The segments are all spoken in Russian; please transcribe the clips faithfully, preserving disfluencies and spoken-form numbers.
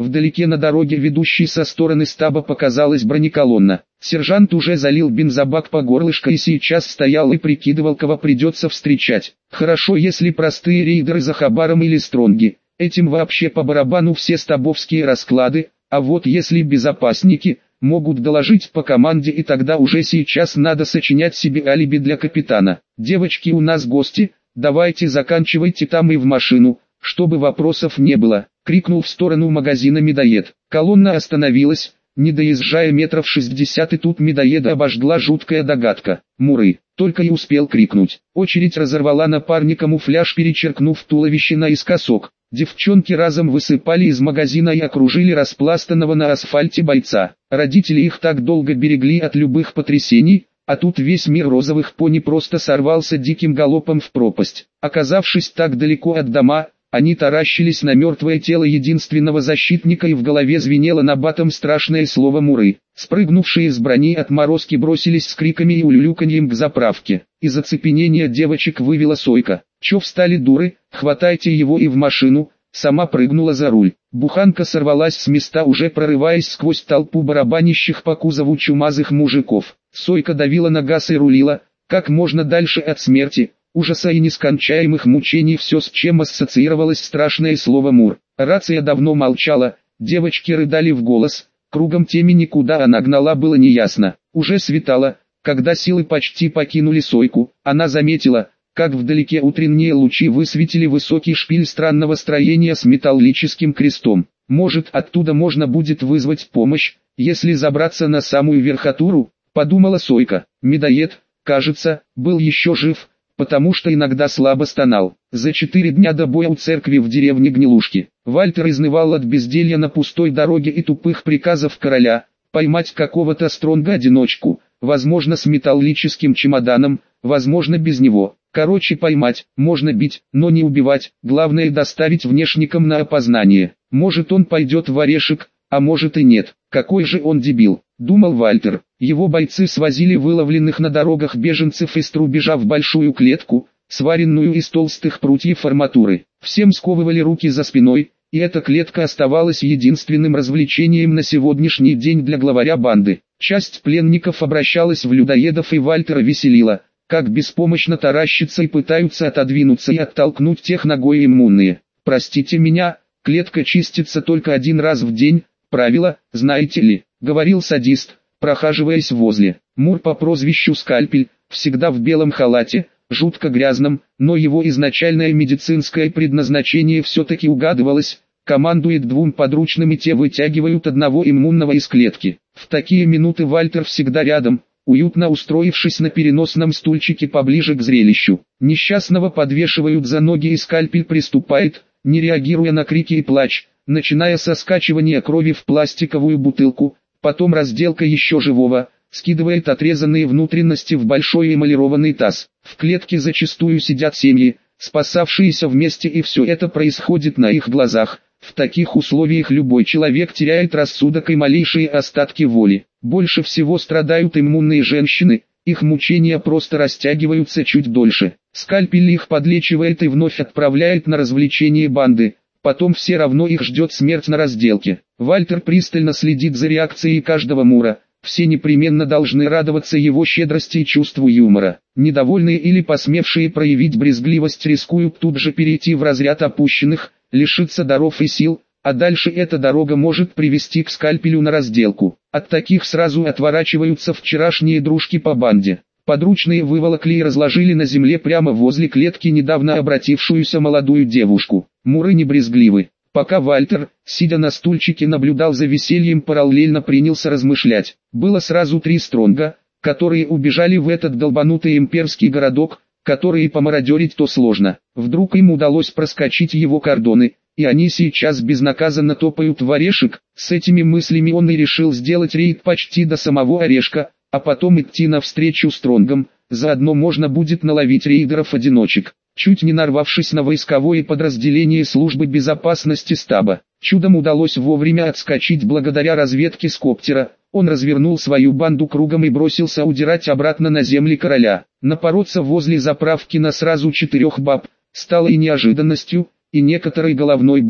Вдалеке на дороге, ведущей со стороны стаба, показалась бронеколонна. Сержант уже залил бензобак по горлышко и сейчас стоял и прикидывал, кого придется встречать. Хорошо, если простые рейдеры за хабаром или стронги. Этим вообще по барабану все стабовские расклады, а вот если безопасники, могут доложить по команде, и тогда уже сейчас надо сочинять себе алиби для капитана. «Девочки, у нас гости, давайте заканчивайте там и в машину, чтобы вопросов не было», — крикнул в сторону магазина медоед. Колонна остановилась, не доезжая метров шестьдесят, и тут медоеда обожгла жуткая догадка. «Муры!» — только и успел крикнуть. Очередь разорвала на парне камуфляж, перечеркнув туловище наискосок. Девчонки разом высыпали из магазина и окружили распластанного на асфальте бойца. Родители их так долго берегли от любых потрясений, а тут весь мир розовых пони просто сорвался диким галопом в пропасть. Оказавшись так далеко от дома, они таращились на мертвое тело единственного защитника, и в голове звенело набатом страшное слово «муры». Спрыгнувшие из брони отморозки бросились с криками и улюлюканьем к заправке. Из оцепенения девочек вывела Сойка. «Чё встали, дуры, хватайте его и в машину», сама прыгнула за руль. Буханка сорвалась с места, уже прорываясь сквозь толпу барабанящих по кузову чумазых мужиков. Сойка давила на газ и рулила, как можно дальше от смерти, ужаса и нескончаемых мучений, все, с чем ассоциировалось страшное слово «мур». Рация давно молчала, девочки рыдали в голос, кругом темени, куда она гнала, было неясно. Уже светало, когда силы почти покинули Сойку, она заметила, как вдалеке утренние лучи высветили высокий шпиль странного строения с металлическим крестом. Может, оттуда можно будет вызвать помощь, если забраться на самую верхотуру, подумала Сойка. Медоед, кажется, был еще жив, потому что иногда слабо стонал. За четыре дня до боя у церкви в деревне Гнилушки, Вальтер изнывал от безделья на пустой дороге и тупых приказов короля, поймать какого-то стронга-одиночку, возможно с металлическим чемоданом, возможно без него. Короче, поймать, можно бить, но не убивать, главное доставить внешникам на опознание. Может, он пойдет в орешек, а может и нет. Какой же он дебил, думал Вальтер. Его бойцы свозили выловленных на дорогах беженцев из Трубежа в большую клетку, сваренную из толстых прутьев арматуры. Всем сковывали руки за спиной, и эта клетка оставалась единственным развлечением на сегодняшний день для главаря банды. Часть пленников обращалась в людоедов, и Вальтера веселила, как беспомощно таращатся и пытаются отодвинуться и оттолкнуть тех ногой иммунные. «Простите меня, клетка чистится только один раз в день, правило, знаете ли», — говорил садист, прохаживаясь возле. Мур по прозвищу Скальпель, всегда в белом халате, жутко грязном, но его изначальное медицинское предназначение все-таки угадывалось, командует двум подручными, те вытягивают одного иммунного из клетки. В такие минуты Вальтер всегда рядом, уютно устроившись на переносном стульчике поближе к зрелищу. Несчастного подвешивают за ноги, и Скальпель приступает, не реагируя на крики и плач, начиная со скачивания крови в пластиковую бутылку, потом разделка еще живого, скидывает отрезанные внутренности в большой эмалированный таз. В клетке зачастую сидят семьи, спасавшиеся вместе, и все это происходит на их глазах. В таких условиях любой человек теряет рассудок и малейшие остатки воли. Больше всего страдают иммунные женщины, их мучения просто растягиваются чуть дольше. Скальпель их подлечивает и вновь отправляет на развлечение банды, потом все равно их ждет смерть на разделке. Вальтер пристально следит за реакцией каждого мура, все непременно должны радоваться его щедрости и чувству юмора. Недовольные или посмевшие проявить брезгливость рискуют тут же перейти в разряд опущенных, лишиться даров и сил, а дальше эта дорога может привести к Скальпелю на разделку. От таких сразу отворачиваются вчерашние дружки по банде. Подручные выволокли и разложили на земле прямо возле клетки недавно обратившуюся молодую девушку. Муры не брезгливы. Пока Вальтер, сидя на стульчике, наблюдал за весельем, параллельно принялся размышлять. Было сразу три стронга, которые убежали в этот долбанутый имперский городок, которые помародерить то сложно. Вдруг им удалось проскочить его кордоны, и они сейчас безнаказанно топают в орешек. С этими мыслями он и решил сделать рейд почти до самого орешка, а потом идти навстречу стронгам, заодно можно будет наловить рейдеров-одиночек. Чуть не нарвавшись на войсковое подразделение службы безопасности стаба, чудом удалось вовремя отскочить благодаря разведке с коптера. Он развернул свою банду кругом и бросился удирать обратно на земли короля. Напороться возле заправки на сразу четырех баб стало и неожиданностью, и некоторой головной болью.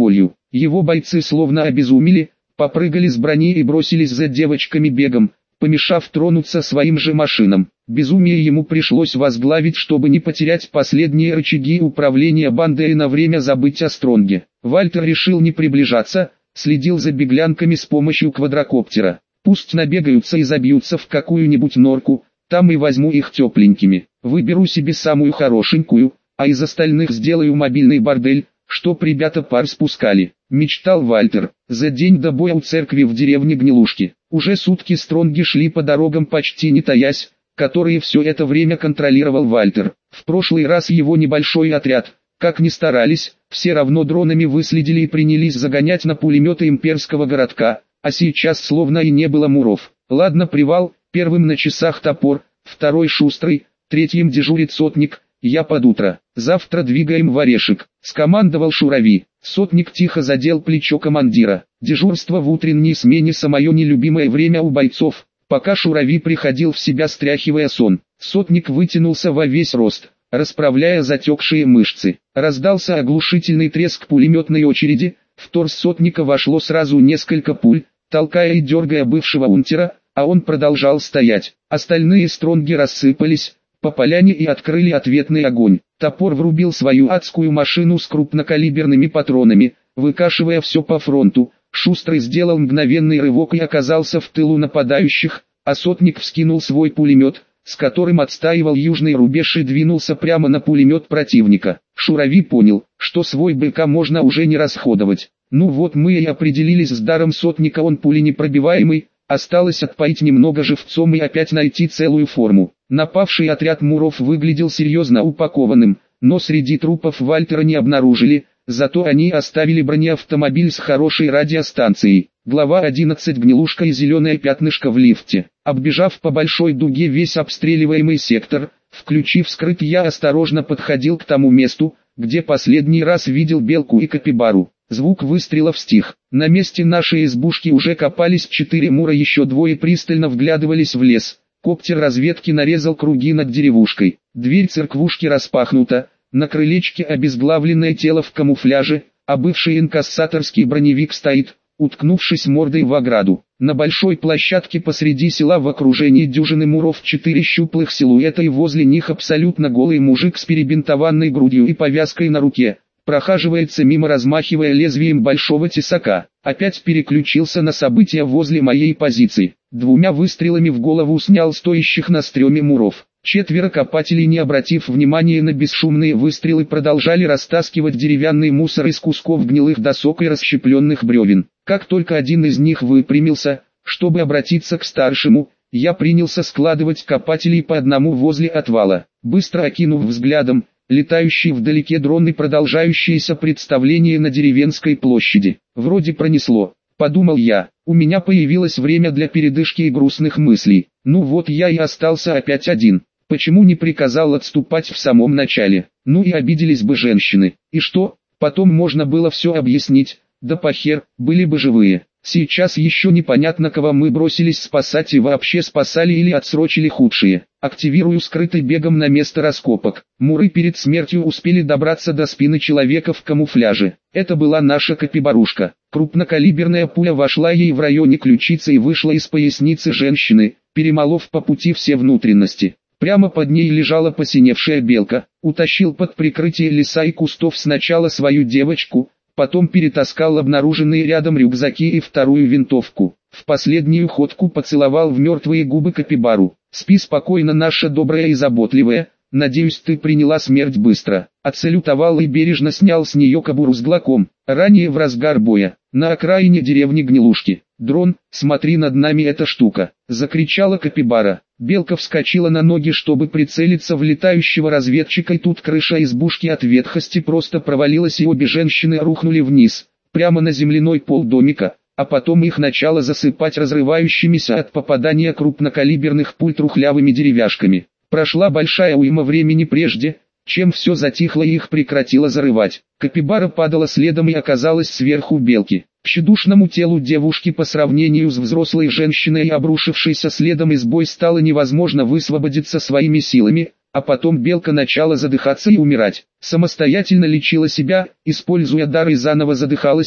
Его бойцы словно обезумели, попрыгали с брони и бросились за девочками бегом, помешав тронуться своим же машинам. Безумие ему пришлось возглавить, чтобы не потерять последние рычаги управления бандой и на время забыть о Стронге. Вальтер решил не приближаться, следил за беглянками с помощью квадрокоптера. Пусть набегаются и забьются в какую-нибудь норку, там и возьму их тепленькими. Выберу себе самую хорошенькую, а из остальных сделаю мобильный бордель, чтоб ребята пар спускали. Мечтал Вальтер. За день до боя у церкви в деревне Гнилушки. Уже сутки Стронги шли по дорогам почти не таясь, которые все это время контролировал Вальтер. В прошлый раз его небольшой отряд, как ни старались, все равно дронами выследили и принялись загонять на пулеметы имперского городка, а сейчас словно и не было муров. Ладно, привал, первым на часах Топор, второй Шустрый, третьим дежурит Сотник, я под утро. Завтра двигаем в Орешек, скомандовал Шурави. Сотник тихо задел плечо командира. Дежурство в утренней смене самое нелюбимое время у бойцов. Пока Шурави приходил в себя, стряхивая сон, Сотник вытянулся во весь рост, расправляя затекшие мышцы. Раздался оглушительный треск пулеметной очереди, в торс Сотника вошло сразу несколько пуль, толкая и дергая бывшего унтера, а он продолжал стоять. Остальные Стронги рассыпались по поляне и открыли ответный огонь. Топор врубил свою адскую машину с крупнокалиберными патронами, выкашивая все по фронту. Шустрый сделал мгновенный рывок и оказался в тылу нападающих, а Сотник вскинул свой пулемет, с которым отстаивал южный рубеж, и двинулся прямо на пулемет противника. Шурави понял, что свой БК можно уже не расходовать. Ну вот мы и определились с даром Сотника, он пуленепробиваемый, осталось отпоить немного живцом и опять найти целую форму. Напавший отряд муров выглядел серьезно упакованным, но среди трупов Вальтера не обнаружили, зато они оставили бронеавтомобиль с хорошей радиостанцией. Глава одиннадцать. Гнилушка и зеленое пятнышко в лифте. Оббежав по большой дуге весь обстреливаемый сектор, включив скрыт, я осторожно подходил к тому месту, где последний раз видел Белку и Капибару. Звук выстрелов стих. На месте нашей избушки уже копались четыре мура, еще двое пристально вглядывались в лес. Коптер разведки нарезал круги над деревушкой. Дверь церквушки распахнута, на крылечке обезглавленное тело в камуфляже, а бывший инкассаторский броневик стоит, уткнувшись мордой в ограду. На большой площадке посреди села в окружении дюжины муров четыре щуплых силуэта, и возле них абсолютно голый мужик с перебинтованной грудью и повязкой на руке. Прохаживается мимо, размахивая лезвием большого тесака. Опять переключился на события возле моей позиции. Двумя выстрелами в голову снял стоящих на стреме муров. Четверо копателей, не обратив внимания на бесшумные выстрелы, продолжали растаскивать деревянный мусор из кусков гнилых досок и расщепленных бревен. Как только один из них выпрямился, чтобы обратиться к старшему, я принялся складывать копателей по одному возле отвала. Быстро окинув взглядом летающий вдалеке дрон и продолжающееся представление на деревенской площади. Вроде пронесло, подумал я. У меня появилось время для передышки и грустных мыслей. Ну вот я и остался опять один. Почему не приказал отступать в самом начале? Ну и обиделись бы женщины. И что? Потом можно было все объяснить. Да похер, были бы живые. Сейчас еще непонятно, кого мы бросились спасать и вообще спасали или отсрочили худшие. Активирую скрытый бегом на место раскопок. Муры перед смертью успели добраться до спины человека в камуфляже. Это была наша Капибарушка. Крупнокалиберная пуля вошла ей в районе ключицы и вышла из поясницы женщины, перемолов по пути все внутренности. Прямо под ней лежала посиневшая Белка. Утащил под прикрытие леса и кустов сначала свою девочку, потом перетаскал обнаруженные рядом рюкзаки и вторую винтовку. В последнюю ходку поцеловал в мертвые губы Капибару. «Спи спокойно, наша добрая и заботливая, надеюсь, ты приняла смерть быстро». Отсалютовал и бережно снял с нее кобуру с глоком. Ранее в разгар боя, на окраине деревни Гнилушки. «Дрон, смотри, над нами эта штука!» — закричала Капибара. Белка вскочила на ноги, чтобы прицелиться в летающего разведчика, и тут крыша избушки от ветхости просто провалилась, и обе женщины рухнули вниз, прямо на земляной пол домика, а потом их начало засыпать разрывающимися от попадания крупнокалиберных пуль трухлявыми деревяшками. Прошла большая уйма времени прежде, чем все затихло и их прекратило зарывать. Капибара падала следом и оказалась сверху Белки. К тщедушному телу девушки по сравнению с взрослой женщиной, обрушившейся следом из боя, стало невозможно высвободиться своими силами, а потом Белка начала задыхаться и умирать. Самостоятельно лечила себя, используя дар, и заново задыхалась,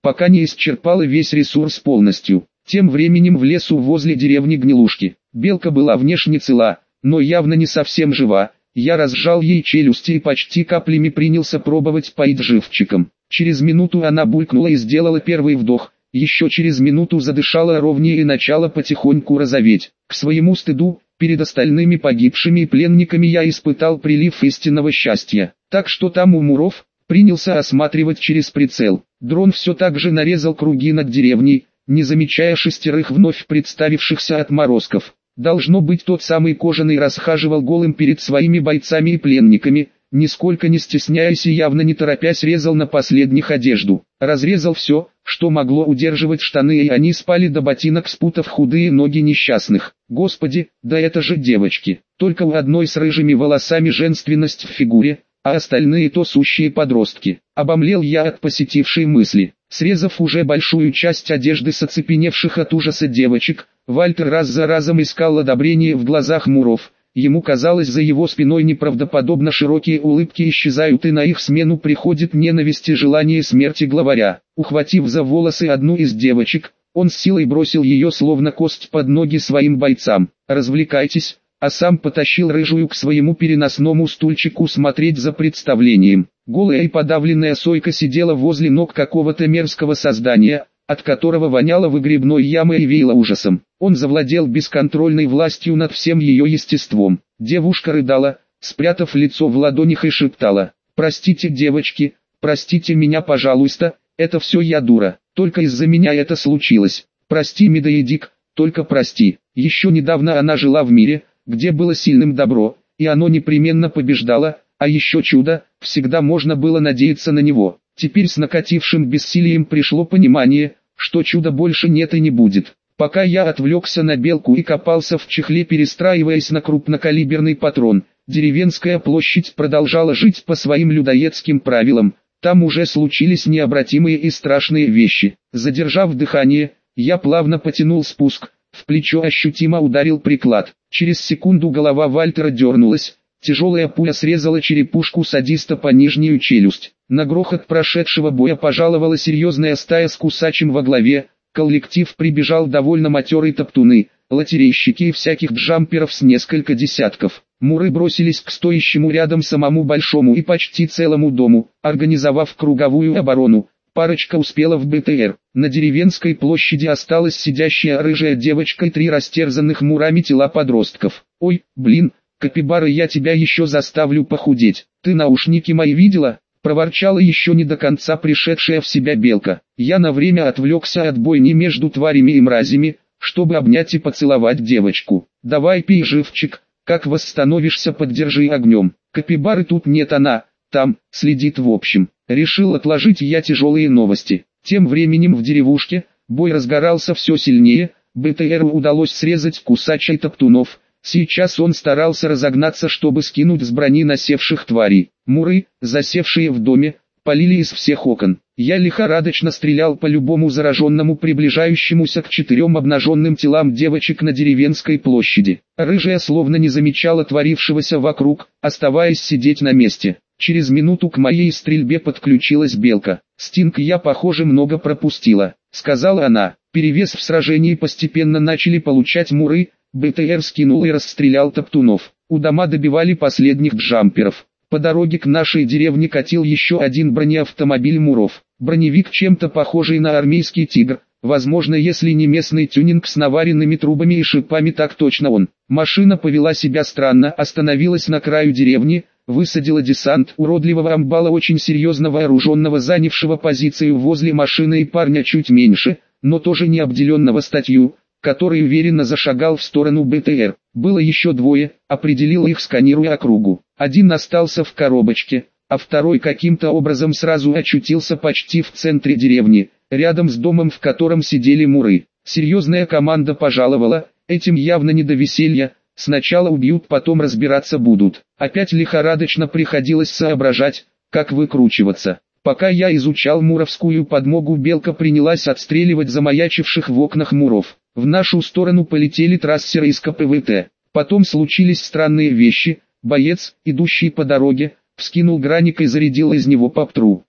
пока не исчерпала весь ресурс полностью. Тем временем в лесу возле деревни Гнилушки. Белка была внешне цела, но явно не совсем жива. Я разжал ей челюсти и почти каплями принялся пробовать поить живчиком. Через минуту она булькнула и сделала первый вдох. Еще через минуту задышала ровнее и начала потихоньку розоветь. К своему стыду, перед остальными погибшими и пленниками я испытал прилив истинного счастья. Так что там у Муров, принялся осматривать через прицел. Дрон все так же нарезал круги над деревней, не замечая шестерых вновь представившихся отморозков. Должно быть, тот самый Кожаный расхаживал голым перед своими бойцами и пленниками, нисколько не стесняясь и явно не торопясь резал на последних одежду. Разрезал все, что могло удерживать штаны, и они спали до ботинок, спутав худые ноги несчастных. Господи, да это же девочки. Только у одной с рыжими волосами женственность в фигуре, а остальные то сущие подростки. Обомлел я от посетившей мысли. Срезав уже большую часть одежды с оцепеневших от ужаса девочек, Вальтер раз за разом искал одобрение в глазах Муров. Ему казалось, за его спиной неправдоподобно широкие улыбки исчезают, и на их смену приходит ненависть и желание смерти главаря. Ухватив за волосы одну из девочек, он с силой бросил ее словно кость под ноги своим бойцам. «Развлекайтесь», а сам потащил рыжую к своему переносному стульчику смотреть за представлением. Голая и подавленная Сойка сидела возле ног какого-то мерзкого создания, от которого воняло выгребной ямой и веяло ужасом. Он завладел бесконтрольной властью над всем ее естеством. Девушка рыдала, спрятав лицо в ладонях, и шептала: «Простите, девочки, простите меня, пожалуйста, это все я дура, только из-за меня это случилось. Прости, Медоедик, только прости». Еще недавно она жила в мире, где было сильным добро, и оно непременно побеждало, а еще чудо, всегда можно было надеяться на него. Теперь с накатившим бессилием пришло понимание, что чуда больше нет и не будет. Пока я отвлекся на Белку и копался в чехле, перестраиваясь на крупнокалиберный патрон, деревенская площадь продолжала жить по своим людоедским правилам. Там уже случились необратимые и страшные вещи. Задержав дыхание, я плавно потянул спуск, в плечо ощутимо ударил приклад. Через секунду голова Вальтера дернулась, тяжелая пуля срезала черепушку садиста по нижнюю челюсть. На грохот прошедшего боя пожаловала серьезная стая с кусачем во главе. Коллектив прибежал довольно матерые топтуны, лотерейщики и всяких джамперов с несколько десятков. Муры бросились к стоящему рядом самому большому и почти целому дому, организовав круговую оборону. Парочка успела в БТР. На деревенской площади осталась сидящая рыжая девочка и три растерзанных мурами тела подростков. «Ой, блин, Капибара, я тебя еще заставлю похудеть. Ты наушники мои видела?» — проворчала еще не до конца пришедшая в себя Белка. Я на время отвлекся от бойни между тварями и мразями, чтобы обнять и поцеловать девочку. «Давай пей живчик, как восстановишься, поддержи огнем. Капибары тут нет, она там следит в общем». Решил отложить я тяжелые новости. Тем временем в деревушке бой разгорался все сильнее. БТРу удалось срезать кусача и топтунов. Сейчас он старался разогнаться, чтобы скинуть с брони насевших тварей. Муры, засевшие в доме, полили из всех окон. Я лихорадочно стрелял по любому зараженному, приближающемуся к четырем обнаженным телам девочек на деревенской площади. Рыжая словно не замечала творившегося вокруг, оставаясь сидеть на месте. Через минуту к моей стрельбе подключилась Белка. «Стинг, я, похоже, много пропустила», — сказала она. Перевес в сражении постепенно начали получать муры. БТР скинул и расстрелял топтунов. У дома добивали последних джамперов. По дороге к нашей деревне катил еще один бронеавтомобиль муров. Броневик чем-то похожий на армейский «Тигр». Возможно, если не местный тюнинг с наваренными трубами и шипами, так точно он. Машина повела себя странно, остановилась на краю деревни, высадила десант уродливого амбала, очень серьезно вооруженного, занявшего позицию возле машины, и парня чуть меньше, но тоже не обделенного статью, который уверенно зашагал в сторону БТР. Было еще двое, определил их, сканируя округу. Один остался в коробочке, а второй каким-то образом сразу очутился почти в центре деревни, рядом с домом, в котором сидели муры. Серьезная команда пожаловала, этим явно не до веселья. Сначала убьют, потом разбираться будут. Опять лихорадочно приходилось соображать, как выкручиваться. Пока я изучал муровскую подмогу, Белка принялась отстреливать замаячивших в окнах муров. В нашу сторону полетели трассеры из КПВТ. Потом случились странные вещи. Боец, идущий по дороге, вскинул граник и зарядил из него поптру.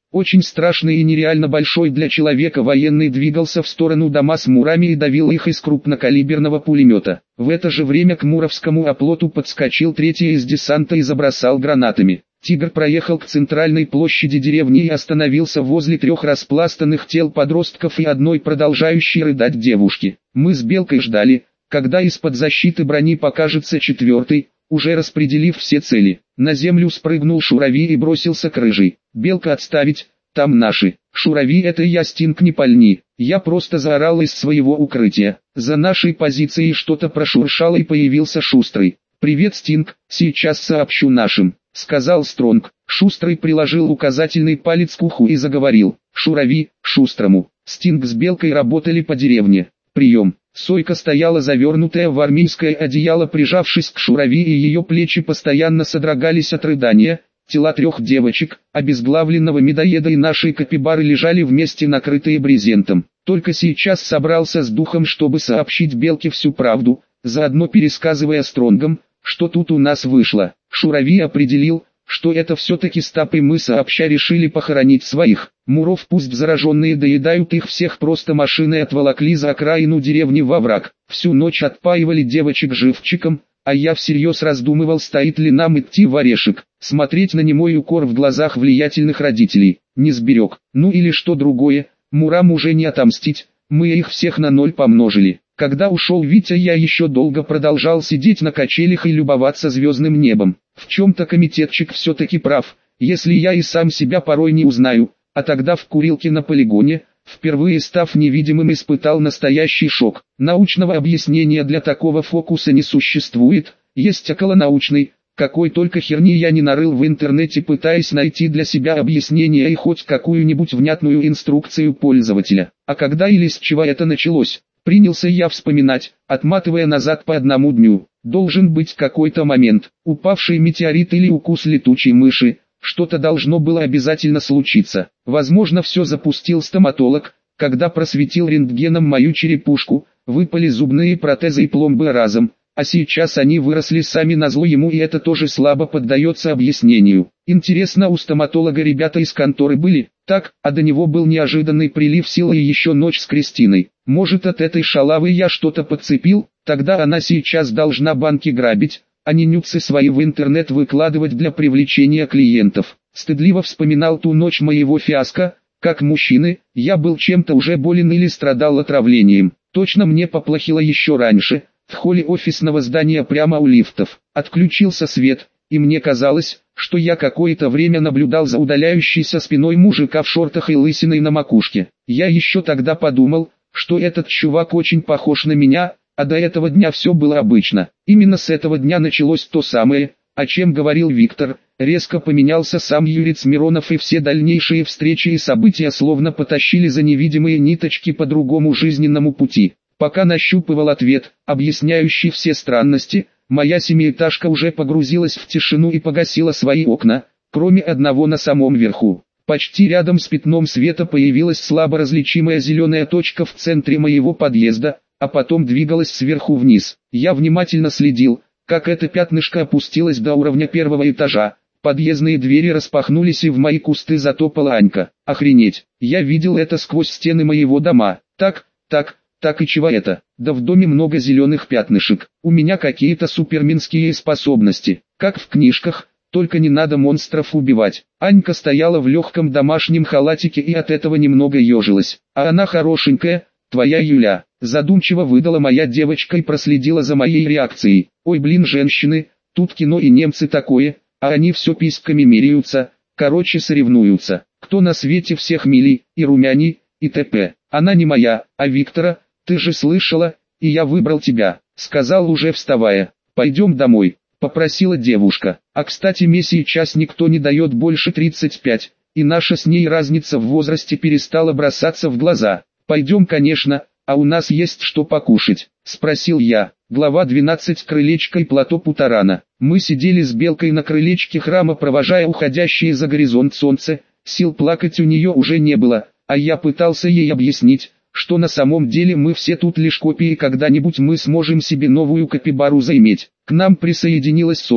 Очень страшный и нереально большой для человека военный двигался в сторону дома с мурами и давил их из крупнокалиберного пулемета. В это же время к муровскому оплоту подскочил третий из десанта и забросал гранатами. «Тигр» проехал к центральной площади деревни и остановился возле трех распластанных тел подростков и одной продолжающей рыдать девушки. Мы с Белкой ждали, когда из-под защиты брони покажется четвертый, уже распределив все цели. На землю спрыгнул Шурави и бросился к рыжей. «Белка, отставить, там наши». «Шурави, это я, Стинг, не пальни». Я просто заорал из своего укрытия. За нашей позицией что-то прошуршало и появился Шустрый. «Привет, Стинг, сейчас сообщу нашим», — сказал Стронг. Шустрый приложил указательный палец к уху и заговорил. «Шурави, Шустрому». Стинг с Белкой работали по деревне. «Прием». Сойка стояла завернутая в армейское одеяло, прижавшись к Шурави, и ее плечи постоянно содрогались от рыдания. Тела трех девочек, обезглавленного медоеда и нашей капибары, лежали вместе, накрытые брезентом. Только сейчас собрался с духом, чтобы сообщить Белке всю правду, заодно пересказывая Стронгам, что тут у нас вышло. Шурави определил, что это все-таки Стап, и мы сообща решили похоронить своих. Муров пусть зараженные доедают, их всех просто машиной отволокли за окраину деревни во враг. Всю ночь отпаивали девочек живчиком, а я всерьез раздумывал, стоит ли нам идти в Орешек, смотреть на немой укор в глазах влиятельных родителей. Не сберег, ну или что другое, Мурам уже не отомстить, мы их всех на ноль помножили. Когда ушел Витя, я еще долго продолжал сидеть на качелях и любоваться звездным небом. В чем-то комитетчик все-таки прав, если я и сам себя порой не узнаю, а тогда в курилке на полигоне, впервые став невидимым, испытал настоящий шок. Научного объяснения для такого фокуса не существует, есть околонаучный, какой только херни я не нарыл в интернете, пытаясь найти для себя объяснение и хоть какую-нибудь внятную инструкцию пользователя. А когда или с чего это началось? Принялся я вспоминать, отматывая назад по одному дню. Должен быть какой-то момент, упавший метеорит или укус летучей мыши, что-то должно было обязательно случиться. Возможно, все запустил стоматолог, когда просветил рентгеном мою черепушку, выпали зубные протезы и пломбы разом, а сейчас они выросли сами назло ему, и это тоже слабо поддается объяснению. Интересно, у стоматолога ребята из конторы были? Так, а до него был неожиданный прилив силы и еще ночь с Кристиной. Может, от этой шалавы я что-то подцепил? Тогда она сейчас должна банки грабить, а не нюцы свои в интернет выкладывать для привлечения клиентов. Стыдливо вспоминал ту ночь моего фиаско, как мужчины, я был чем-то уже болен или страдал отравлением. Точно мне поплохело еще раньше, в холле офисного здания прямо у лифтов. Отключился свет, и мне казалось, что я какое-то время наблюдал за удаляющейся спиной мужика в шортах и лысиной на макушке. Я еще тогда подумал, что этот чувак очень похож на меня, а до этого дня все было обычно. Именно с этого дня началось то самое, о чем говорил Виктор. Резко поменялся сам Юрец Миронов, и все дальнейшие встречи и события словно потащили за невидимые ниточки по другому жизненному пути. Пока нащупывал ответ, объясняющий все странности, моя семиэтажка уже погрузилась в тишину и погасила свои окна, кроме одного на самом верху. Почти рядом с пятном света появилась слабо различимая зеленая точка в центре моего подъезда, а потом двигалась сверху вниз. Я внимательно следил, как это пятнышко опустилось до уровня первого этажа. Подъездные двери распахнулись, и в мои кусты затопала Анька. Охренеть, я видел это сквозь стены моего дома. Так, так, так и чего это? Да в доме много зеленых пятнышек. У меня какие-то суперменские способности, как в книжках, только не надо монстров убивать. Анька стояла в легком домашнем халатике и от этого немного ежилась. А она хорошенькая, твоя Юля. Задумчиво выдала моя девочка и проследила за моей реакцией. Ой, блин, женщины, тут кино и немцы такое, а они все письками меряются, короче соревнуются. Кто на свете всех милей, и румяней, и т.п. Она не моя, а Виктора, ты же слышала, и я выбрал тебя, сказал уже вставая. Пойдем домой, попросила девушка. А кстати, мне сейчас никто не дает больше тридцать пять, и наша с ней разница в возрасте перестала бросаться в глаза. Пойдем, конечно, а у нас есть что покушать, спросил я. Глава двенадцать. Крылечко и плато Путарана. Мы сидели с Белкой на крылечке храма, провожая уходящее за горизонт солнце. Сил плакать у нее уже не было, а я пытался ей объяснить, что на самом деле мы все тут лишь копии, когда-нибудь мы сможем себе новую капибару заиметь. К нам присоединилась Сойка,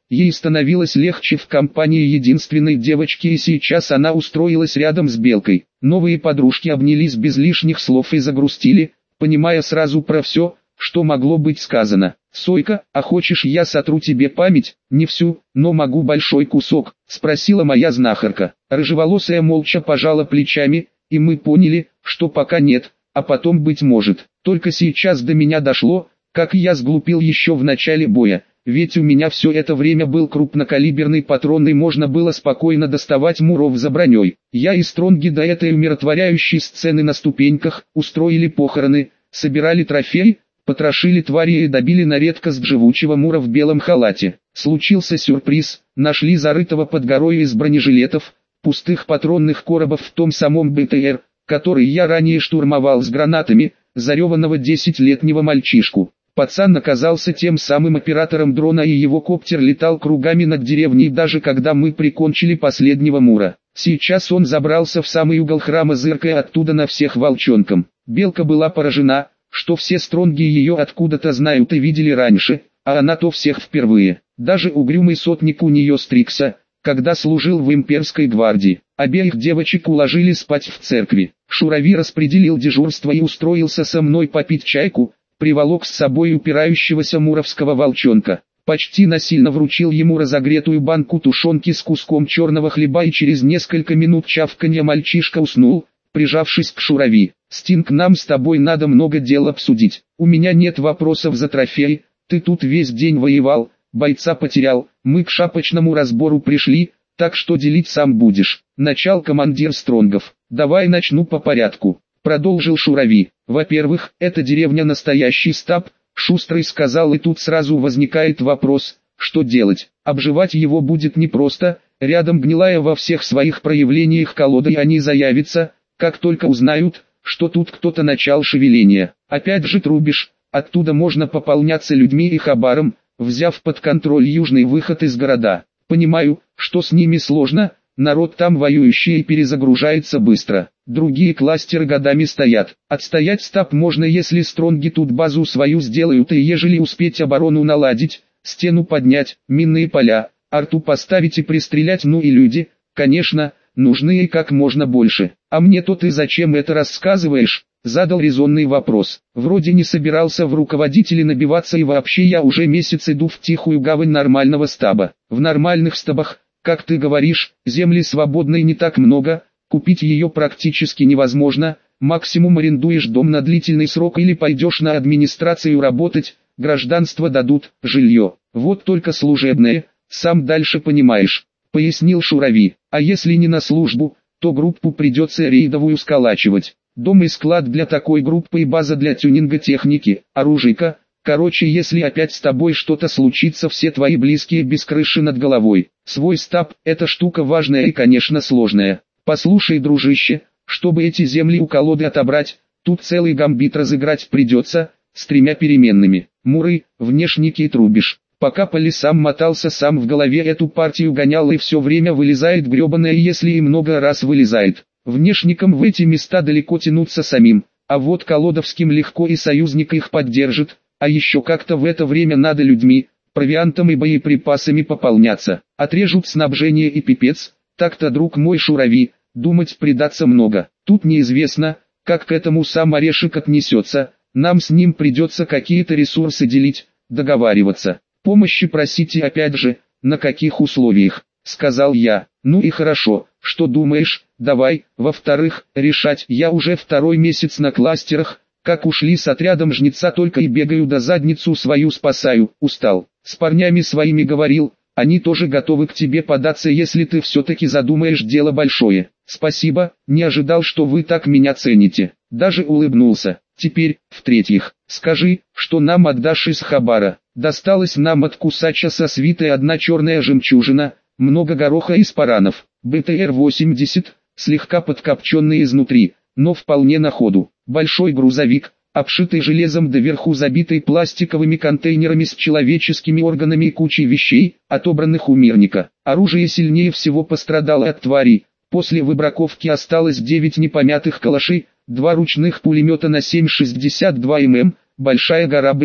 ей становилось легче в компании единственной девочки, и сейчас она устроилась рядом с Белкой. Новые подружки обнялись без лишних слов и загрустили, понимая сразу про все, что могло быть сказано. «Сойка, а хочешь я сотру тебе память?» «Не всю, но могу большой кусок», — спросила моя знахарка. Рыжеволосая молча пожала плечами, и мы поняли, что пока нет, а потом быть может. Только сейчас до меня дошло, как я сглупил еще в начале боя, ведь у меня все это время был крупнокалиберный патрон и можно было спокойно доставать муров за броней. Я и Стронги до этой умиротворяющей сцены на ступеньках устроили похороны, собирали трофеи, потрошили твари и добили на редкость живучего мура в белом халате. Случился сюрприз, нашли зарытого под горой из бронежилетов, пустых патронных коробов в том самом БТР, который я ранее штурмовал с гранатами, зареванного десятилетнего мальчишку. Пацан оказался тем самым оператором дрона, и его коптер летал кругами над деревней даже когда мы прикончили последнего мура. Сейчас он забрался в самый угол храма, зыркая оттуда на всех волчонком. Белка была поражена, что все Стронги ее откуда-то знают и видели раньше, а она-то всех впервые. Даже угрюмый сотник у нее стригся, когда служил в имперской гвардии. Обеих девочек уложили спать в церкви. Шурави распределил дежурство и устроился со мной попить чайку, приволок с собой упирающегося муровского волчонка. Почти насильно вручил ему разогретую банку тушенки с куском черного хлеба, и через несколько минут чавканья мальчишка уснул, прижавшись к Шурави. «Стинг, нам с тобой надо много дел обсудить. У меня нет вопросов за трофей, ты тут весь день воевал, бойца потерял, мы к шапочному разбору пришли, так что делить сам будешь». Начал командир Стронгов. «Давай начну по порядку», — продолжил Шурави. «Во-первых, эта деревня настоящий стаб», — Шустрый сказал, и тут сразу возникает вопрос, что делать. Обживать его будет непросто, рядом гнилая во всех своих проявлениях колода, и они заявятся, как только узнают, что тут кто-то начал шевеление. Опять же трубишь, оттуда можно пополняться людьми и хабаром, взяв под контроль южный выход из города. Понимаю, что с ними сложно, народ там воюющий и перезагружается быстро. Другие кластеры годами стоят. Отстоять стаб можно, если Стронги тут базу свою сделают, и ежели успеть оборону наладить, стену поднять, минные поля, арту поставить и пристрелять, ну и люди, конечно, нужны и как можно больше. «А мне-то ты зачем это рассказываешь?» — задал резонный вопрос. «Вроде не собирался в руководители набиваться, и вообще я уже месяц иду в тихую гавань нормального стаба. В нормальных стабах, как ты говоришь, земли свободной не так много, купить ее практически невозможно, максимум арендуешь дом на длительный срок или пойдешь на администрацию работать, гражданство дадут, жилье. Вот только служебное, сам дальше понимаешь», — пояснил Шурави. «А если не на службу, то группу придется рейдовую сколачивать. Дом и склад для такой группы и база для тюнинга техники, оружейка. Короче, если опять с тобой что-то случится, все твои близкие без крыши над головой. Свой стаб – это штука важная и, конечно, сложная. Послушай, дружище, чтобы эти земли у колоды отобрать, тут целый гамбит разыграть придется, с тремя переменными. Муры, внешники и трубишь. Пока по лесам мотался, сам в голове эту партию гонял, и все время вылезает гребаная, если и много раз вылезает. Внешникам в эти места далеко тянуться самим, а вот колодовским легко, и союзник их поддержит, а еще как-то в это время надо людьми, провиантом и боеприпасами пополняться. Отрежут снабжение и пипец, так-то, друг мой Шурави, думать придаться много. Тут неизвестно, как к этому сам Орешек отнесется, нам с ним придется какие-то ресурсы делить, договариваться. «Помощи просите опять же, на каких условиях?» — сказал я. «Ну и хорошо, что думаешь, давай. Во-вторых, решать, я уже второй месяц на кластерах, как ушли с отрядом жнеца, только и бегаю да задницу свою спасаю, устал. С парнями своими говорил, они тоже готовы к тебе податься, если ты все-таки задумаешь дело большое. Спасибо, не ожидал, что вы так меня цените». Даже улыбнулся. «Теперь, в-третьих, скажи, что нам отдашь из хабара. Досталось нам от кусача со свитой одна черная жемчужина, много гороха из паранов, БТР восемьдесят, слегка подкопченный изнутри, но вполне на ходу, большой грузовик, обшитый железом доверху, забитый пластиковыми контейнерами с человеческими органами и кучей вещей, отобранных у мирника. Оружие сильнее всего пострадало от тварей, после выбраковки осталось девять непомятых калашей, два ручных пулемета на семь шестьдесят два мм, большая гора БК.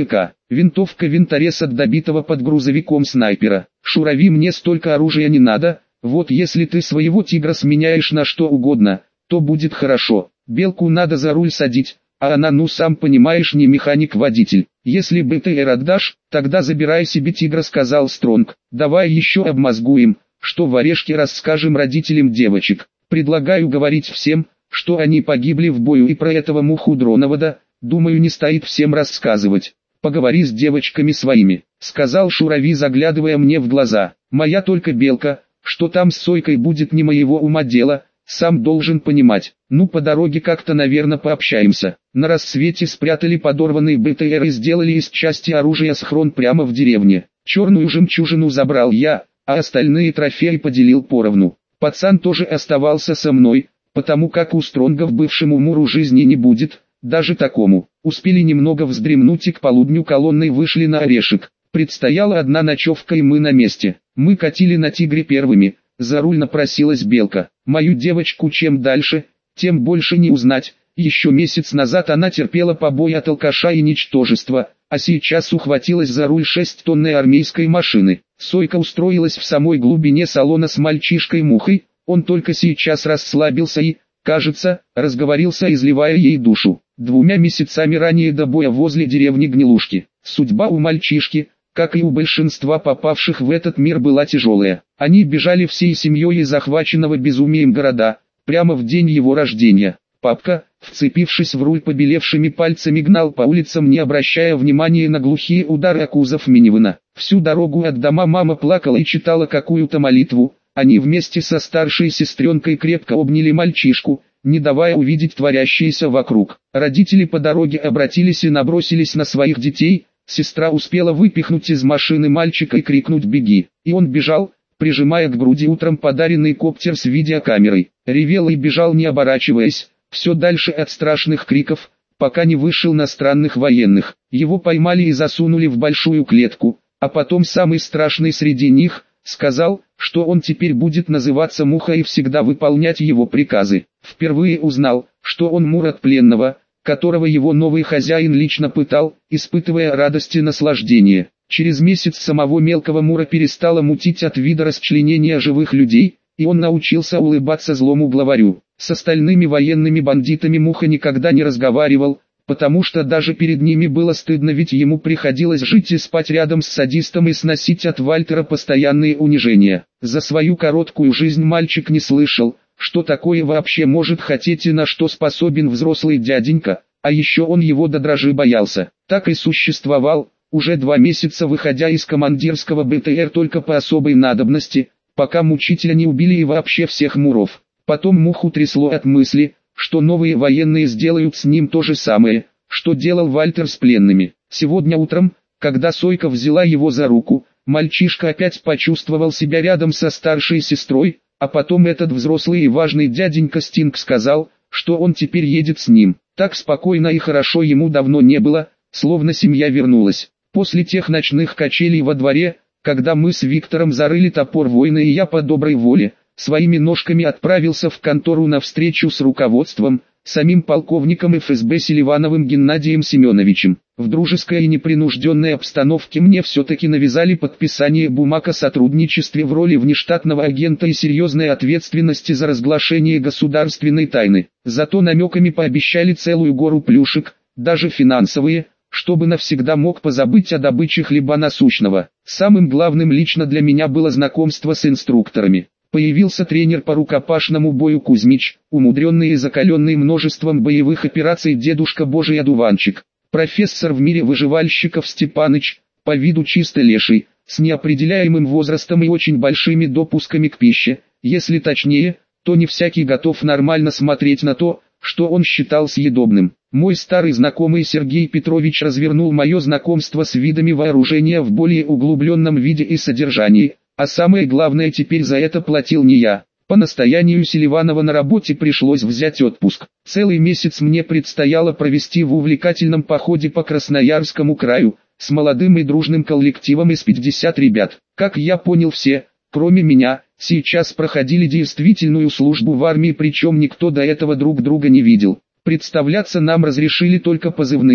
Винтовка винторез от добитого под грузовиком снайпера. Шурави, мне столько оружия не надо, вот если ты своего тигра сменяешь на что угодно, то будет хорошо. Белку надо за руль садить, а она, ну сам понимаешь, не механик-водитель. Если бы ты эр отдашь, тогда забирай себе тигра, сказал Стронг. Давай еще обмозгуем, что в орешке расскажем родителям девочек. Предлагаю говорить всем, что они погибли в бою, и про этого муху Дроновода, думаю, не стоит всем рассказывать. Поговори с девочками своими, сказал Шурави, заглядывая мне в глаза. Моя только Белка, что там с Сойкой будет не моего ума дело, сам должен понимать. Ну, по дороге как-то, наверное, пообщаемся. На рассвете спрятали подорванный бэ тэ эр и сделали из части оружия схрон прямо в деревне. Черную жемчужину забрал я, а остальные трофеи поделил поровну. Пацан тоже оставался со мной, потому как у Стронгов бывшему Муру жизни не будет, даже такому. Успели немного вздремнуть и к полудню колонной вышли на Орешек. Предстояла одна ночевка, и мы на месте. Мы катили на Тигре первыми, за руль напросилась Белка. Мою девочку чем дальше, тем больше не узнать. Еще месяц назад она терпела побои от алкаша и ничтожества, а сейчас ухватилась за руль шеститонной армейской машины. Сойка устроилась в самой глубине салона с мальчишкой-мухой, он только сейчас расслабился и, кажется, разговорился, изливая ей душу. Двумя месяцами ранее до боя возле деревни Гнилушки. Судьба у мальчишки, как и у большинства попавших в этот мир, была тяжелая. Они бежали всей семьей из захваченного безумием города, прямо в день его рождения. Папка, вцепившись в руль побелевшими пальцами, гнал по улицам, не обращая внимания на глухие удары о кузов минивэна. Всю дорогу от дома мама плакала и читала какую-то молитву. Они вместе со старшей сестренкой крепко обняли мальчишку, не давая увидеть творящееся вокруг. Родители по дороге обратились и набросились на своих детей. Сестра успела выпихнуть из машины мальчика и крикнуть «беги!». И он бежал, прижимая к груди утром подаренный коптер с видеокамерой. Ревел и бежал, не оборачиваясь, все дальше от страшных криков, пока не вышел на странных военных. Его поймали и засунули в большую клетку, а потом самый страшный среди них сказал, что он теперь будет называться Муха и всегда выполнять его приказы. Впервые узнал, что он Мур от пленного, которого его новый хозяин лично пытал, испытывая радость и наслаждение. Через месяц самого мелкого Мура перестало мутить от вида расчленения живых людей, и он научился улыбаться злому главарю. С остальными военными бандитами Муха никогда не разговаривал, потому что даже перед ними было стыдно, ведь ему приходилось жить и спать рядом с садистом и сносить от Вальтера постоянные унижения. За свою короткую жизнь мальчик не слышал, что такое вообще может хотеть и на что способен взрослый дяденька, а еще он его до дрожи боялся. Так и существовал, уже два месяца выходя из командирского бэ тэ эр только по особой надобности, пока мучителя не убили и вообще всех Муров. Потом Муху трясло от мысли, что новые военные сделают с ним то же самое, что делал Вальтер с пленными. Сегодня утром, когда Сойка взяла его за руку, мальчишка опять почувствовал себя рядом со старшей сестрой, а потом этот взрослый и важный дяденька Стинг сказал, что он теперь едет с ним. Так спокойно и хорошо ему давно не было, словно семья вернулась. После тех ночных качелей во дворе, когда мы с Виктором зарыли топор войны и я по доброй воле, своими ножками отправился в контору на встречу с руководством, самим полковником эф эс бэ Селивановым Геннадием Семеновичем. В дружеской и непринужденной обстановке мне все-таки навязали подписание бумаг о сотрудничестве в роли внештатного агента и серьезной ответственности за разглашение государственной тайны. Зато намеками пообещали целую гору плюшек, даже финансовые, чтобы навсегда мог позабыть о добыче хлеба насущного. Самым главным лично для меня было знакомство с инструкторами. Появился тренер по рукопашному бою Кузьмич, умудренный и закаленный множеством боевых операций дедушка Божий одуванчик. Профессор в мире выживальщиков Степаныч, по виду чисто леший, с неопределяемым возрастом и очень большими допусками к пище. Если точнее, то не всякий готов нормально смотреть на то, что он считал съедобным. Мой старый знакомый Сергей Петрович развернул мое знакомство с видами вооружения в более углубленном виде и содержании. А самое главное, теперь за это платил не я. По настоянию Селиванова на работе пришлось взять отпуск. Целый месяц мне предстояло провести в увлекательном походе по Красноярскому краю, с молодым и дружным коллективом из пятидесяти ребят. Как я понял, все, кроме меня, сейчас проходили действительную службу в армии, причем никто до этого друг друга не видел. Представляться нам разрешили только позывными,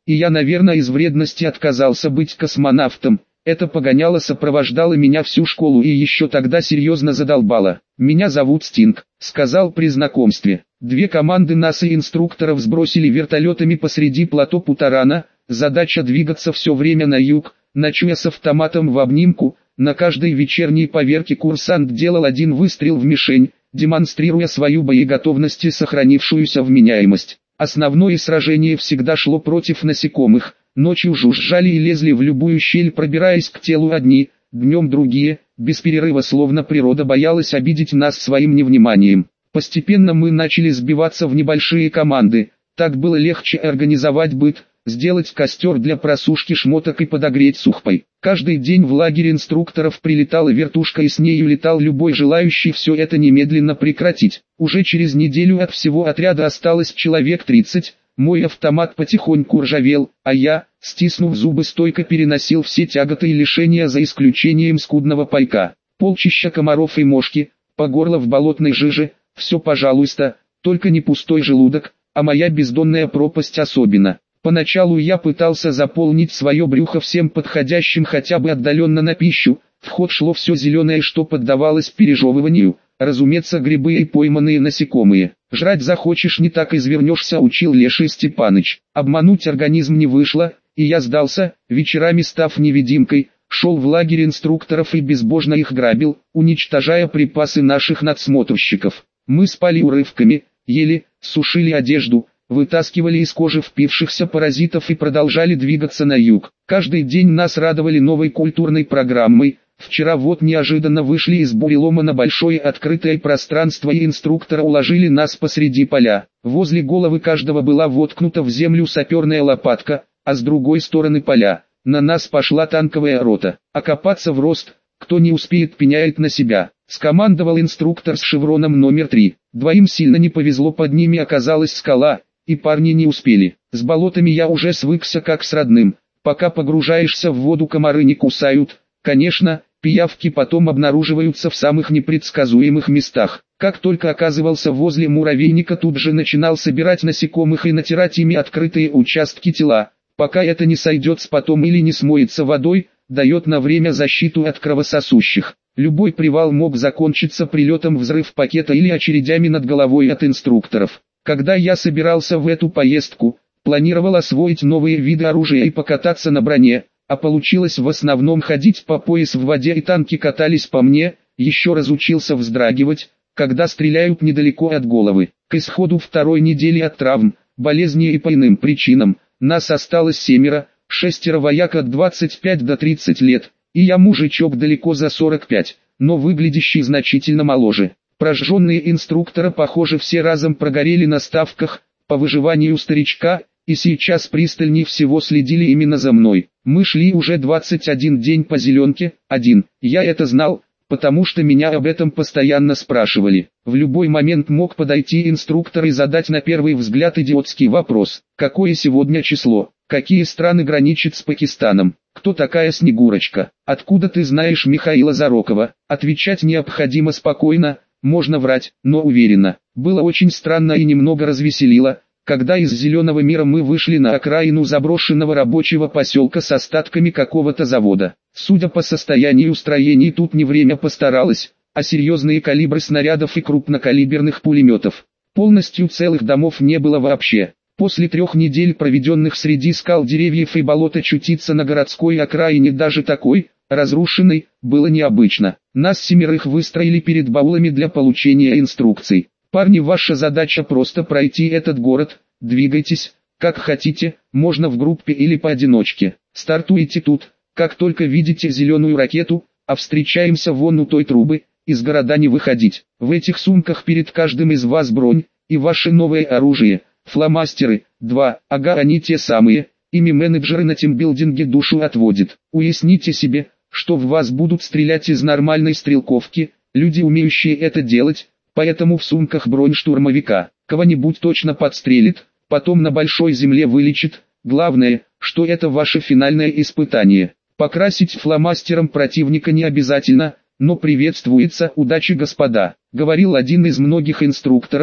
и я, наверное, из вредности отказался быть космонавтом. Это погоняло сопровождало меня всю школу и еще тогда серьезно задолбало. «Меня зовут Стинг», — сказал при знакомстве. Две команды нас и инструкторов сбросили вертолетами посреди плато Путарана. Задача двигаться все время на юг, ночуя с автоматом в обнимку. На каждой вечерней поверке курсант делал один выстрел в мишень, демонстрируя свою боеготовность и сохранившуюся вменяемость. Основное сражение всегда шло против насекомых. Ночью жужжали и лезли в любую щель, пробираясь к телу одни, днем другие, без перерыва, словно природа боялась обидеть нас своим невниманием. Постепенно мы начали сбиваться в небольшие команды, так было легче организовать быт, сделать костер для просушки шмоток и подогреть сухпай. Каждый день в лагерь инструкторов прилетала вертушка и с нею летал любой желающий все это немедленно прекратить. Уже через неделю от всего отряда осталось человек тридцать. Мой автомат потихоньку ржавел, а я, стиснув зубы, стойко переносил все тяготы и лишения за исключением скудного пайка. Полчища комаров и мошки, по горло в болотной жиже, все пожалуйста, только не пустой желудок, а моя бездонная пропасть особенно. Поначалу я пытался заполнить свое брюхо всем подходящим хотя бы отдаленно на пищу, в ход шло все зеленое, что поддавалось пережевыванию. Разумеется, грибы и пойманные насекомые. Жрать захочешь, не так извернешься, учил Леший Степаныч. Обмануть организм не вышло, и я сдался, вечерами став невидимкой, шел в лагерь инструкторов и безбожно их грабил, уничтожая припасы наших надсмотрщиков. Мы спали урывками, ели, сушили одежду, вытаскивали из кожи впившихся паразитов и продолжали двигаться на юг. Каждый день нас радовали новой культурной программой. Вчера вот неожиданно вышли из бурелома на большое открытое пространство и инструктора уложили нас посреди поля. Возле головы каждого была воткнута в землю саперная лопатка, а с другой стороны поля. На нас пошла танковая рота. Окопаться в рост, кто не успеет, пеняет на себя. Скомандовал инструктор с шевроном номер три. Двоим сильно не повезло, под ними оказалась скала, и парни не успели. С болотами я уже свыкся как с родным. Пока погружаешься в воду, комары не кусают. Конечно, пиявки потом обнаруживаются в самых непредсказуемых местах. Как только оказывался возле муравейника, тут же начинал собирать насекомых и натирать ими открытые участки тела. Пока это не сойдет с потом или не смоется водой, дает на время защиту от кровососущих. Любой привал мог закончиться прилетом взрыв пакета или очередями над головой от инструкторов. Когда я собирался в эту поездку, планировал освоить новые виды оружия и покататься на броне. А получилось в основном ходить по пояс в воде, и танки катались по мне. Еще разучился вздрагивать, когда стреляют недалеко от головы. К исходу второй недели от травм, болезни и по иным причинам, нас осталось семеро, шестеро вояк от двадцати пяти до тридцати лет, и я мужичок далеко за сорок пять, но выглядящий значительно моложе. Прожженные инструктора, похоже, все разом прогорели на ставках по выживанию старичка, и сейчас пристальнее всего следили именно за мной. Мы шли уже двадцать один день по зеленке, один. Я это знал, потому что меня об этом постоянно спрашивали. В любой момент мог подойти инструктор и задать на первый взгляд идиотский вопрос. Какое сегодня число? Какие страны граничат с Пакистаном? Кто такая Снегурочка? Откуда ты знаешь Михаила Зарокова? Отвечать необходимо спокойно, можно врать, но уверенно. Было очень странно и немного развеселило, когда из зеленого мира мы вышли на окраину заброшенного рабочего поселка с остатками какого-то завода. Судя по состоянию строений, тут не время постаралось, а серьезные калибры снарядов и крупнокалиберных пулеметов. Полностью целых домов не было вообще. После трех недель, проведенных среди скал, деревьев и болот, очутиться на городской окраине, даже такой, разрушенной, было необычно. Нас семерых выстроили перед баулами для получения инструкций. Парни, ваша задача просто пройти этот город, двигайтесь, как хотите, можно в группе или поодиночке. Стартуйте тут, как только видите зеленую ракету, а встречаемся вон у той трубы, из города не выходить. В этих сумках перед каждым из вас бронь, и ваше новое оружие, фломастеры, два, ага, они те самые, ими менеджеры на тимбилдинге душу отводят. Уясните себе, что в вас будут стрелять из нормальной стрелковки, люди, умеющие это делать. Поэтому в сумках бронь штурмовика. Кого-нибудь точно подстрелит, потом на большой земле вылечит. Главное, что это ваше финальное испытание. Покрасить фломастером противника не обязательно, но приветствуется. Удачи, господа, говорил один из многих инструкторов,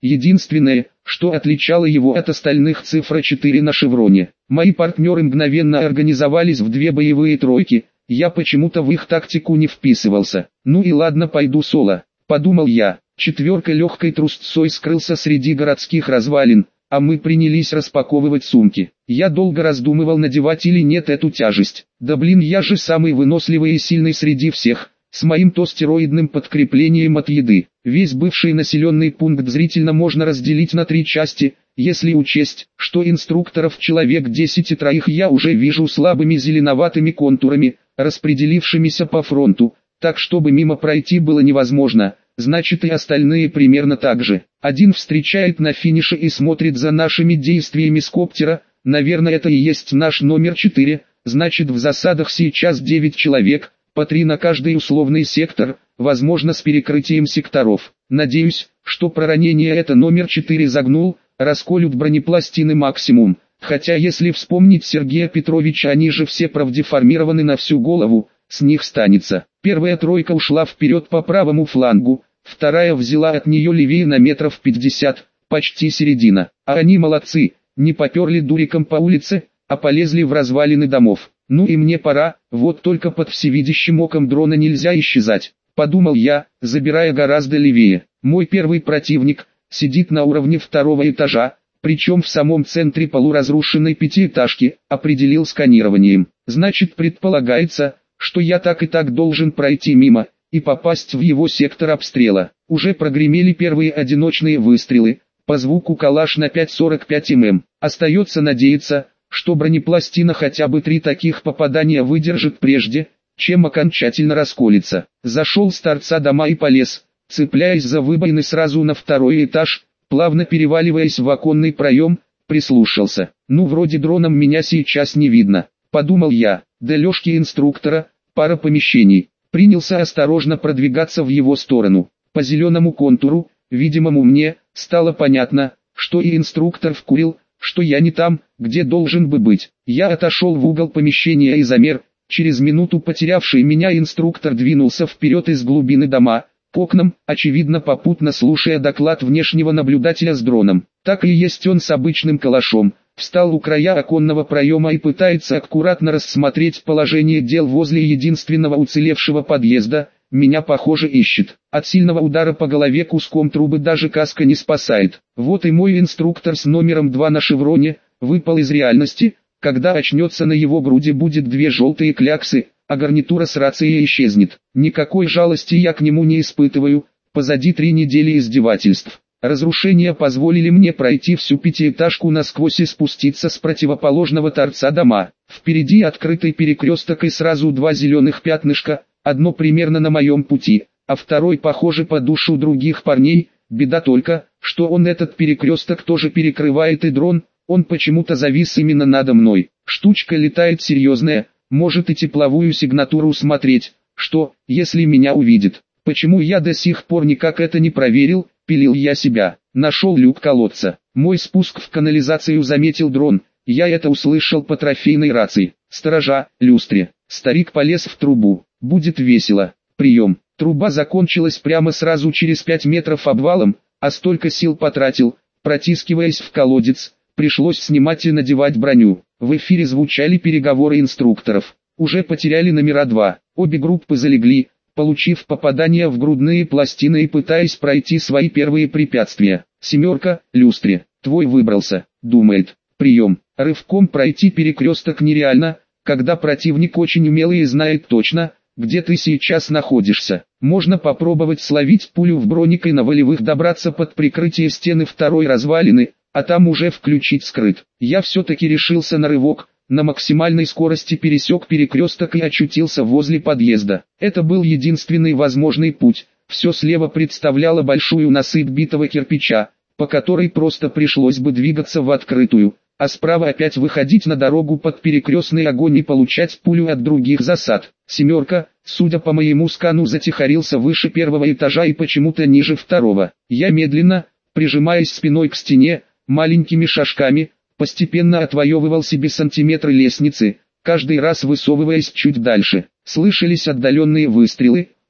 Единственное, что отличало его от остальных, цифра четыре на шевроне. Мои партнеры мгновенно организовались в две боевые тройки, я почему-то в их тактику не вписывался. Ну и ладно, пойду соло, подумал я. Четверка легкой трусцой скрылся среди городских развалин, а мы принялись распаковывать сумки. Я долго раздумывал, надевать или нет эту тяжесть. Да блин, я же самый выносливый и сильный среди всех, с моим-то стероидным подкреплением от еды. Весь бывший населенный пункт зрительно можно разделить на три части, если учесть, что инструкторов человек десять и троих я уже вижу слабыми зеленоватыми контурами, распределившимися по фронту, так чтобы мимо пройти было невозможно. Значит, и остальные примерно так же. Один встречает на финише и смотрит за нашими действиями с коптера, наверное, это и есть наш номер четыре, значит, в засадах сейчас девять человек, по три на каждый условный сектор, возможно, с перекрытием секторов. Надеюсь, что про ранение это номер четыре загнул, расколют бронепластины максимум, хотя если вспомнить Сергея Петровича, они же все правдеформированы на всю голову, с них станется. Первая тройка ушла вперед по правому флангу, вторая взяла от нее левее на метров пятьдесят, почти середина. А они молодцы, не поперли дуриком по улице, а полезли в развалины домов. Ну и мне пора, вот только под всевидящим оком дрона нельзя исчезать, подумал я, забирая гораздо левее. Мой первый противник сидит на уровне второго этажа, причем в самом центре полуразрушенной пятиэтажки, определил сканированием. Значит, предполагается, что я так и так должен пройти мимо и попасть в его сектор обстрела. Уже прогремели первые одиночные выстрелы, по звуку калаш на пять сорок пять мм. Остается надеяться, что бронепластина хотя бы три таких попадания выдержит прежде, чем окончательно расколется. Зашел с торца дома и полез, цепляясь за выбоины сразу на второй этаж, плавно переваливаясь в оконный проем, прислушался. Ну вроде дроном меня сейчас не видно, подумал я, до Лешки инструктора, пара помещений. Принялся осторожно продвигаться в его сторону. По зеленому контуру, видимому мне, стало понятно, что и инструктор вкурил, что я не там, где должен бы быть. Я отошел в угол помещения и замер. Через минуту потерявший меня инструктор двинулся вперед из глубины дома, к окнам, очевидно попутно слушая доклад внешнего наблюдателя с дроном. Так и есть он с обычным калашом. Встал у края оконного проема и пытается аккуратно рассмотреть положение дел возле единственного уцелевшего подъезда. Меня, похоже, ищет. От сильного удара по голове куском трубы даже каска не спасает. Вот и мой инструктор с номером два на шевроне выпал из реальности. Когда очнется, на его груди будет две желтые кляксы, а гарнитура с рацией исчезнет. Никакой жалости я к нему не испытываю. Позади три недели издевательств. Разрушения позволили мне пройти всю пятиэтажку насквозь и спуститься с противоположного торца дома. Впереди открытый перекресток и сразу два зеленых пятнышка, одно примерно на моем пути, а второй, похоже, по душу других парней. Беда только, что он этот перекресток тоже перекрывает, и дрон, он почему-то завис именно надо мной. Штучка летает серьезная, может и тепловую сигнатуру смотреть, что, если меня увидит. Почему я до сих пор никак это не проверил? Пилил я себя. Нашел люк колодца. Мой спуск в канализацию заметил дрон. Я это услышал по трофейной рации. Сторожа, люстре. Старик полез в трубу. Будет весело. Прием. Труба закончилась прямо сразу через пять метров обвалом, а столько сил потратил, протискиваясь в колодец. Пришлось снимать и надевать броню. В эфире звучали переговоры инструкторов. Уже потеряли номера два. Обе группы залегли, получив попадание в грудные пластины и пытаясь пройти свои первые препятствия. Семерка, люстре, твой выбрался, думает. Прием. Рывком пройти перекресток нереально, когда противник очень умелый и знает точно, где ты сейчас находишься. Можно попробовать словить пулю в броник и на волевых добраться под прикрытие стены второй развалины, а там уже включить скрыт. Я все-таки решился на рывок. На максимальной скорости пересек перекресток и очутился возле подъезда. Это был единственный возможный путь. Все слева представляло большую насыпь битого кирпича, по которой просто пришлось бы двигаться в открытую, а справа опять выходить на дорогу под перекрестный огонь и получать пулю от других засад. Семерка, судя по моему скану, затихарился выше первого этажа и почему-то ниже второго. Я медленно, прижимаясь спиной к стене, маленькими шажками, постепенно отвоевывал себе сантиметры лестницы, каждый раз высовываясь чуть дальше. Слышались отдаленные выстрелы,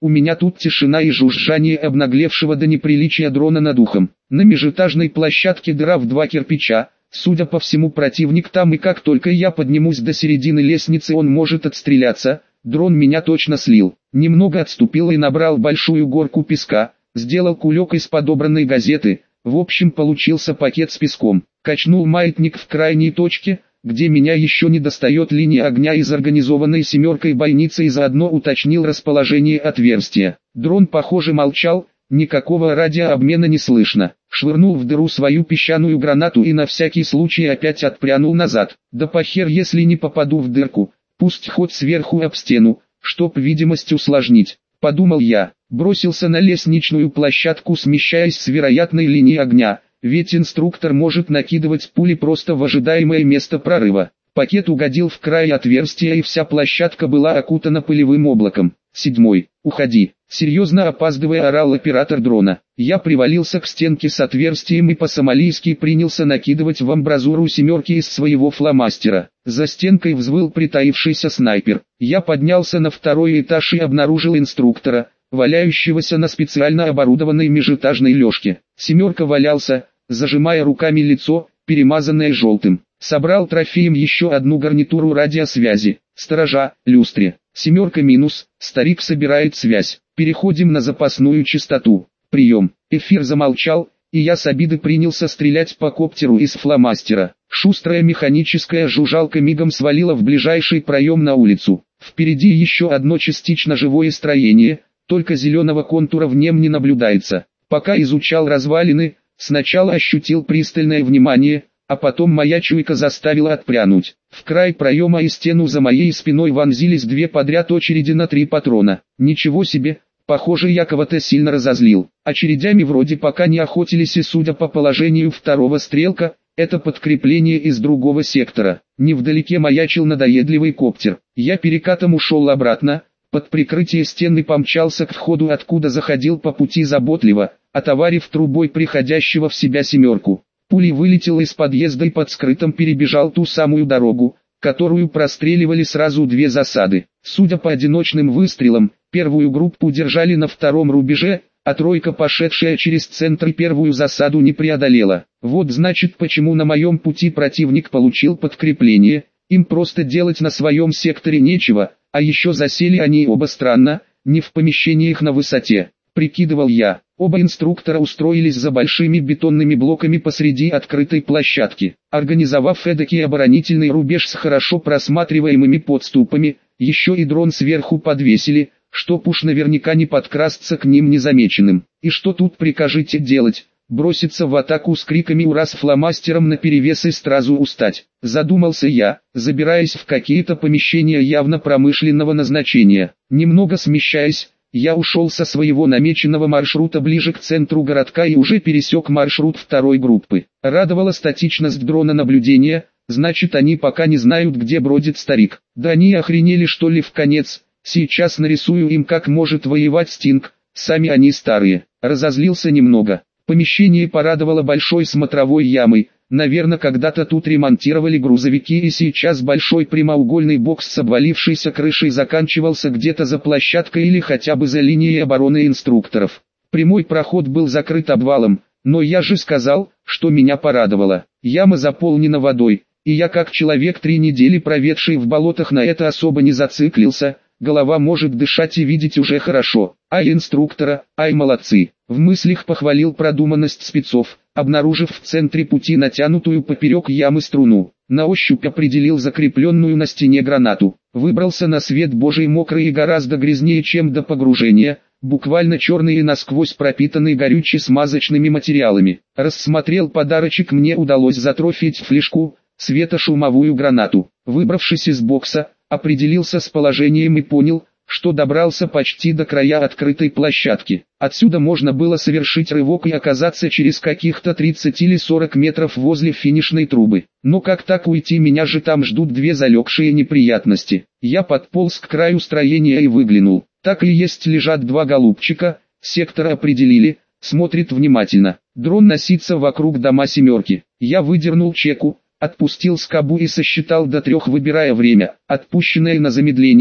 У меня тут тишина и жужжание обнаглевшего до неприличия дрона над ухом. На межэтажной площадке дыра в два кирпича. Судя по всему, противник там, и как только я поднимусь до середины лестницы, он может отстреляться. Дрон меня точно слил. Немного отступил и набрал большую горку песка. Сделал кулек из подобранной газеты. В общем, получился пакет с песком. Качнул маятник в крайней точке, где меня еще не достает линия огня из организованной семеркой бойницы, и заодно уточнил расположение отверстия. Дрон, похоже, молчал. Никакого радиообмена не слышно. Швырнул в дыру свою песчаную гранату и на всякий случай опять отпрянул назад. Да похер, если не попаду в дырку. Пусть хоть сверху об стену, чтоб видимость усложнить. Подумал я. Бросился на лестничную площадку, смещаясь с вероятной линии огня. Ведь инструктор может накидывать пули просто в ожидаемое место прорыва. Пакет угодил в край отверстия, и вся площадка была окутана пылевым облаком. Седьмой. «Уходи!» Серьезно опаздывая, орал оператор дрона. Я привалился к стенке с отверстием и по-сомалийски принялся накидывать в амбразуру семерки из своего фломастера. За стенкой взвыл притаившийся снайпер. Я поднялся на второй этаж и обнаружил инструктора, валяющегося на специально оборудованной межэтажной лёжке. Семерка валялся, зажимая руками лицо, перемазанное желтым. Собрал трофеем еще одну гарнитуру радиосвязи. Сторожа, люстре. Семерка минус, старик собирает связь. Переходим на запасную частоту. Прием. Эфир замолчал, и я с обиды принялся стрелять по коптеру из фломастера. Шустрая механическая жужжалка мигом свалила в ближайший проем на улицу. Впереди еще одно частично живое строение, только зеленого контура в нем не наблюдается. Пока изучал развалины, сначала ощутил пристальное внимание, а потом моя чуйка заставила отпрянуть. В край проема и стену за моей спиной вонзились две подряд очереди на три патрона. Ничего себе, похоже, я кого-то сильно разозлил. Очередями вроде пока не охотились, и судя по положению второго стрелка, это подкрепление из другого сектора. Невдалеке маячил надоедливый коптер. Я перекатом ушел обратно, под прикрытие стены помчался к входу, откуда заходил по пути заботливо, отоварив трубой приходящего в себя семерку. Пулей вылетел из подъезда и под скрытым перебежал ту самую дорогу, которую простреливали сразу две засады. Судя по одиночным выстрелам, первую группу держали на втором рубеже, а тройка, пошедшая через центр, первую засаду не преодолела. Вот значит, почему на моем пути противник получил подкрепление. Им просто делать на своем секторе нечего, а еще засели они оба странно, не в помещениях на высоте. Прикидывал я. Оба инструктора устроились за большими бетонными блоками посреди открытой площадки. Организовав эдакий оборонительный рубеж с хорошо просматриваемыми подступами, еще и дрон сверху подвесили, чтоб уж наверняка не подкрасться к ним незамеченным. И что тут прикажете делать? Броситься в атаку с криками «Ура!» с фломастером наперевес и сразу устать? Задумался я, забираясь в какие-то помещения явно промышленного назначения. Немного смещаясь, я ушел со своего намеченного маршрута ближе к центру городка и уже пересек маршрут второй группы. Радовала статичность дрона наблюдения, значит, они пока не знают, где бродит старик. Да они охренели, что ли, в конец. Сейчас нарисую им, как может воевать Стинг, сами они старые. Разозлился немного. Помещение порадовало большой смотровой ямой. Наверное, когда-то тут ремонтировали грузовики, и сейчас большой прямоугольный бокс с обвалившейся крышей заканчивался где-то за площадкой или хотя бы за линией обороны инструкторов. Прямой проход был закрыт обвалом, но я же сказал, что меня порадовало. Яма заполнена водой, и я, как человек три недели проведший в болотах, на это особо не зациклился. Голова может дышать и видеть уже хорошо. Ай инструктора, ай молодцы. В мыслях похвалил продуманность спецов, обнаружив в центре пути натянутую поперек ямы струну. На ощупь определил закрепленную на стене гранату. Выбрался на свет Божий мокрый и гораздо грязнее, чем до погружения, буквально черный и насквозь пропитанный горюче-смазочными материалами. Рассмотрел подарочек, мне удалось затрофить флешку, светошумовую гранату. Выбравшись из бокса, определился с положением и понял, что добрался почти до края открытой площадки. Отсюда можно было совершить рывок и оказаться через каких-то тридцать или сорок метров возле финишной трубы. Но как так уйти, меня же там ждут две залегшие неприятности. Я подполз к краю строения и выглянул. Так и есть, лежат два голубчика, сектор определили, смотрит внимательно. Дрон носится вокруг дома семерки. Я выдернул чеку, отпустил скобу и сосчитал до трех, выбирая время, отпущенное на замедление.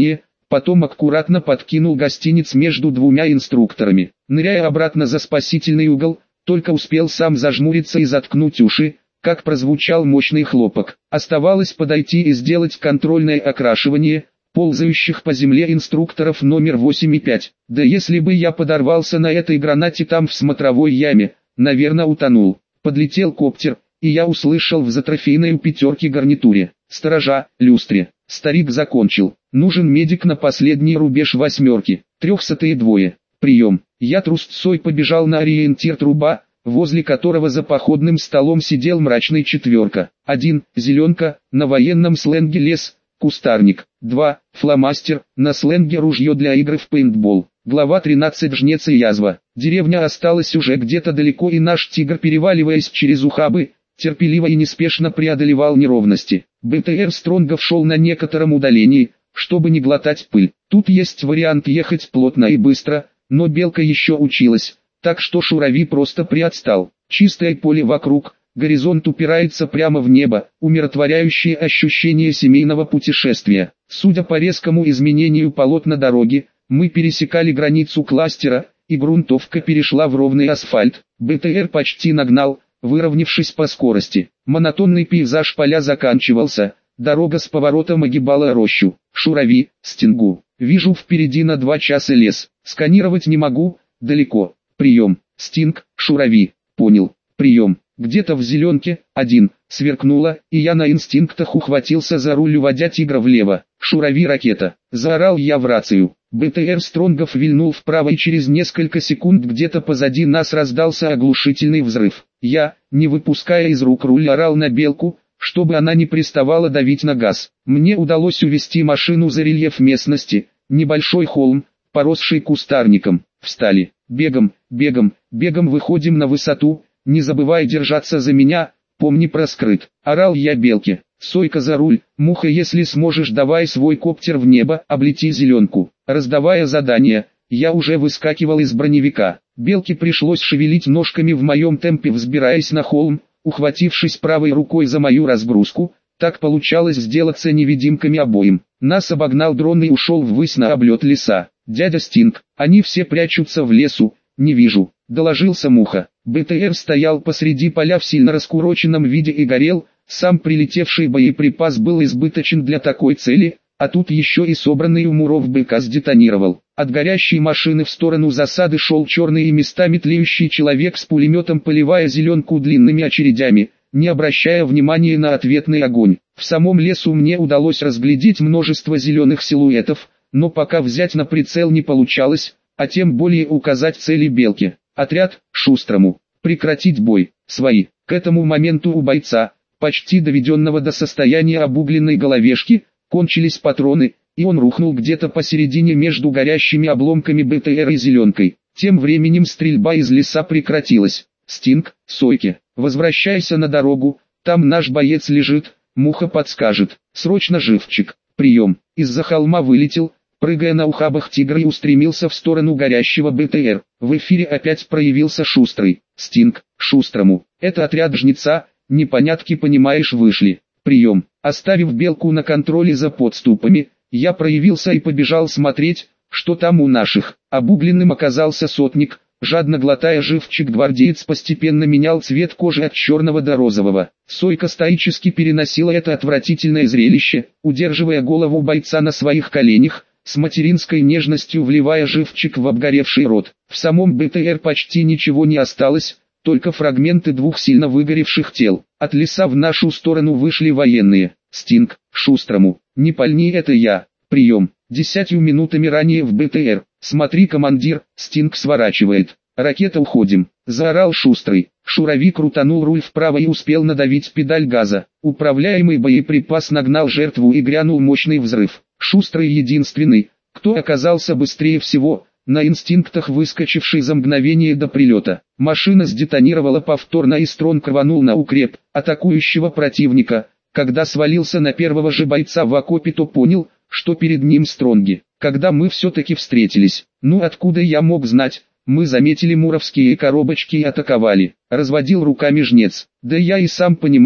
потом аккуратно подкинул гостиниц между двумя инструкторами. Ныряя обратно за спасительный угол, только успел сам зажмуриться и заткнуть уши, как прозвучал мощный хлопок. Оставалось подойти и сделать контрольное окрашивание ползающих по земле инструкторов номер восемь и пять. Да если бы я подорвался на этой гранате там в смотровой яме, наверное утонул. Подлетел коптер, и я услышал в затрофейной у пятерки гарнитуре: «Сторожа, люстре». Старик закончил: «Нужен медик на последний рубеж восьмерки. Трехсотые двое. Прием». Я трусцой побежал на ориентир труба, возле которого за походным столом сидел мрачный четверка. Один, зеленка, на военном сленге лес, кустарник. Два, фломастер, на сленге ружье для игры в пейнтбол. Глава тринадцать. Жнец и язва. Деревня осталась уже где-то далеко, и наш тигр, переваливаясь через ухабы, терпеливо и неспешно преодолевал неровности. БТР Стронгов шел на некотором удалении, чтобы не глотать пыль. Тут есть вариант ехать плотно и быстро, но Белка еще училась, так что Шурави просто приотстал. Чистое поле вокруг, горизонт упирается прямо в небо, умиротворяющее ощущение семейного путешествия. Судя по резкому изменению полотна дороги, мы пересекали границу кластера, и грунтовка перешла в ровный асфальт. БТР почти нагнал, выровнявшись по скорости. Монотонный пейзаж поля заканчивался, дорога с поворотом огибала рощу. Шурави, Стингу. Вижу впереди на два часа лес. Сканировать не могу, далеко. Прием. Стинг, Шурави. Понял. Прием. Где-то в зеленке, один, сверкнуло, и я на инстинктах ухватился за руль, уводя тигра влево. Шурави, ракета. Заорал я в рацию. БТР Стронгов вильнул вправо, и через несколько секунд где-то позади нас раздался оглушительный взрыв. Я, не выпуская из рук руль, орал на Белку, чтобы она не приставала давить на газ. Мне удалось увести машину за рельеф местности, небольшой холм, поросший кустарником. Встали. Бегом, бегом, бегом выходим на высоту, не забывай держаться за меня, помни про скрыт. Орал я Белке. Сойка за руль, Муха, если сможешь, давай свой коптер в небо, облети зеленку. Раздавая задания, я уже выскакивал из броневика. Белке пришлось шевелить ножками в моем темпе, взбираясь на холм, ухватившись правой рукой за мою разгрузку. Так получалось сделаться невидимками обоим. Нас обогнал дрон и ушел ввысь на облет леса. «Дядя Стинг, они все прячутся в лесу, не вижу», — доложился Муха. БТР стоял посреди поля в сильно раскуроченном виде и горел. Сам прилетевший боеприпас был избыточен для такой цели, а тут еще и собранный у муров БК сдетонировал. От горящей машины в сторону засады шел черный и местами тлеющий человек с пулеметом, поливая зеленку длинными очередями, не обращая внимания на ответный огонь. В самом лесу мне удалось разглядеть множество зеленых силуэтов, но пока взять на прицел не получалось, а тем более указать цели Белки. Отряд, Шустрому, прекратить бой, свои. К этому моменту у бойца, почти доведенного до состояния обугленной головешки, кончились патроны, и он рухнул где-то посередине между горящими обломками БТР и зеленкой. Тем временем стрельба из леса прекратилась. «Стинг, Сойке, возвращайся на дорогу, там наш боец лежит, Муха подскажет. Срочно, живчик». Прием. Из-за холма вылетел, прыгая на ухабах тигра, и устремился в сторону горящего БТР. В эфире опять проявился Шустрый. «Стинг, Шустрому, это отряд Жнеца, непонятки, понимаешь, вышли». Прием. Оставив Белку на контроле за подступами, я проявился и побежал смотреть, что там у наших. Обугленным оказался сотник. Жадно глотая живчик, гвардеец постепенно менял цвет кожи от черного до розового. Сойка стоически переносила это отвратительное зрелище, удерживая голову бойца на своих коленях, с материнской нежностью вливая живчик в обгоревший рот. В самом БТР почти ничего не осталось, только фрагменты двух сильно выгоревших тел. От леса в нашу сторону вышли военные. «Стинг, Шустрому, не пальни, это я». Прием. Десятью минутами ранее в БТР. «Смотри, командир, Стинг сворачивает. Ракета, уходим», — заорал Шустрый. Шурави крутанул руль вправо и успел надавить педаль газа. Управляемый боеприпас нагнал жертву, и грянул мощный взрыв. Шустрый единственный, кто оказался быстрее всего, на инстинктах выскочивший за мгновение до прилета. Машина сдетонировала повторно, и Стронг рванул на укреп атакующего противника. Когда свалился на первого же бойца в окопе, то понял, что перед ним Стронги. Когда мы все-таки встретились, ну откуда я мог знать, мы заметили муровские коробочки и атаковали. Разводил руками Жнец. Да я и сам понимаю,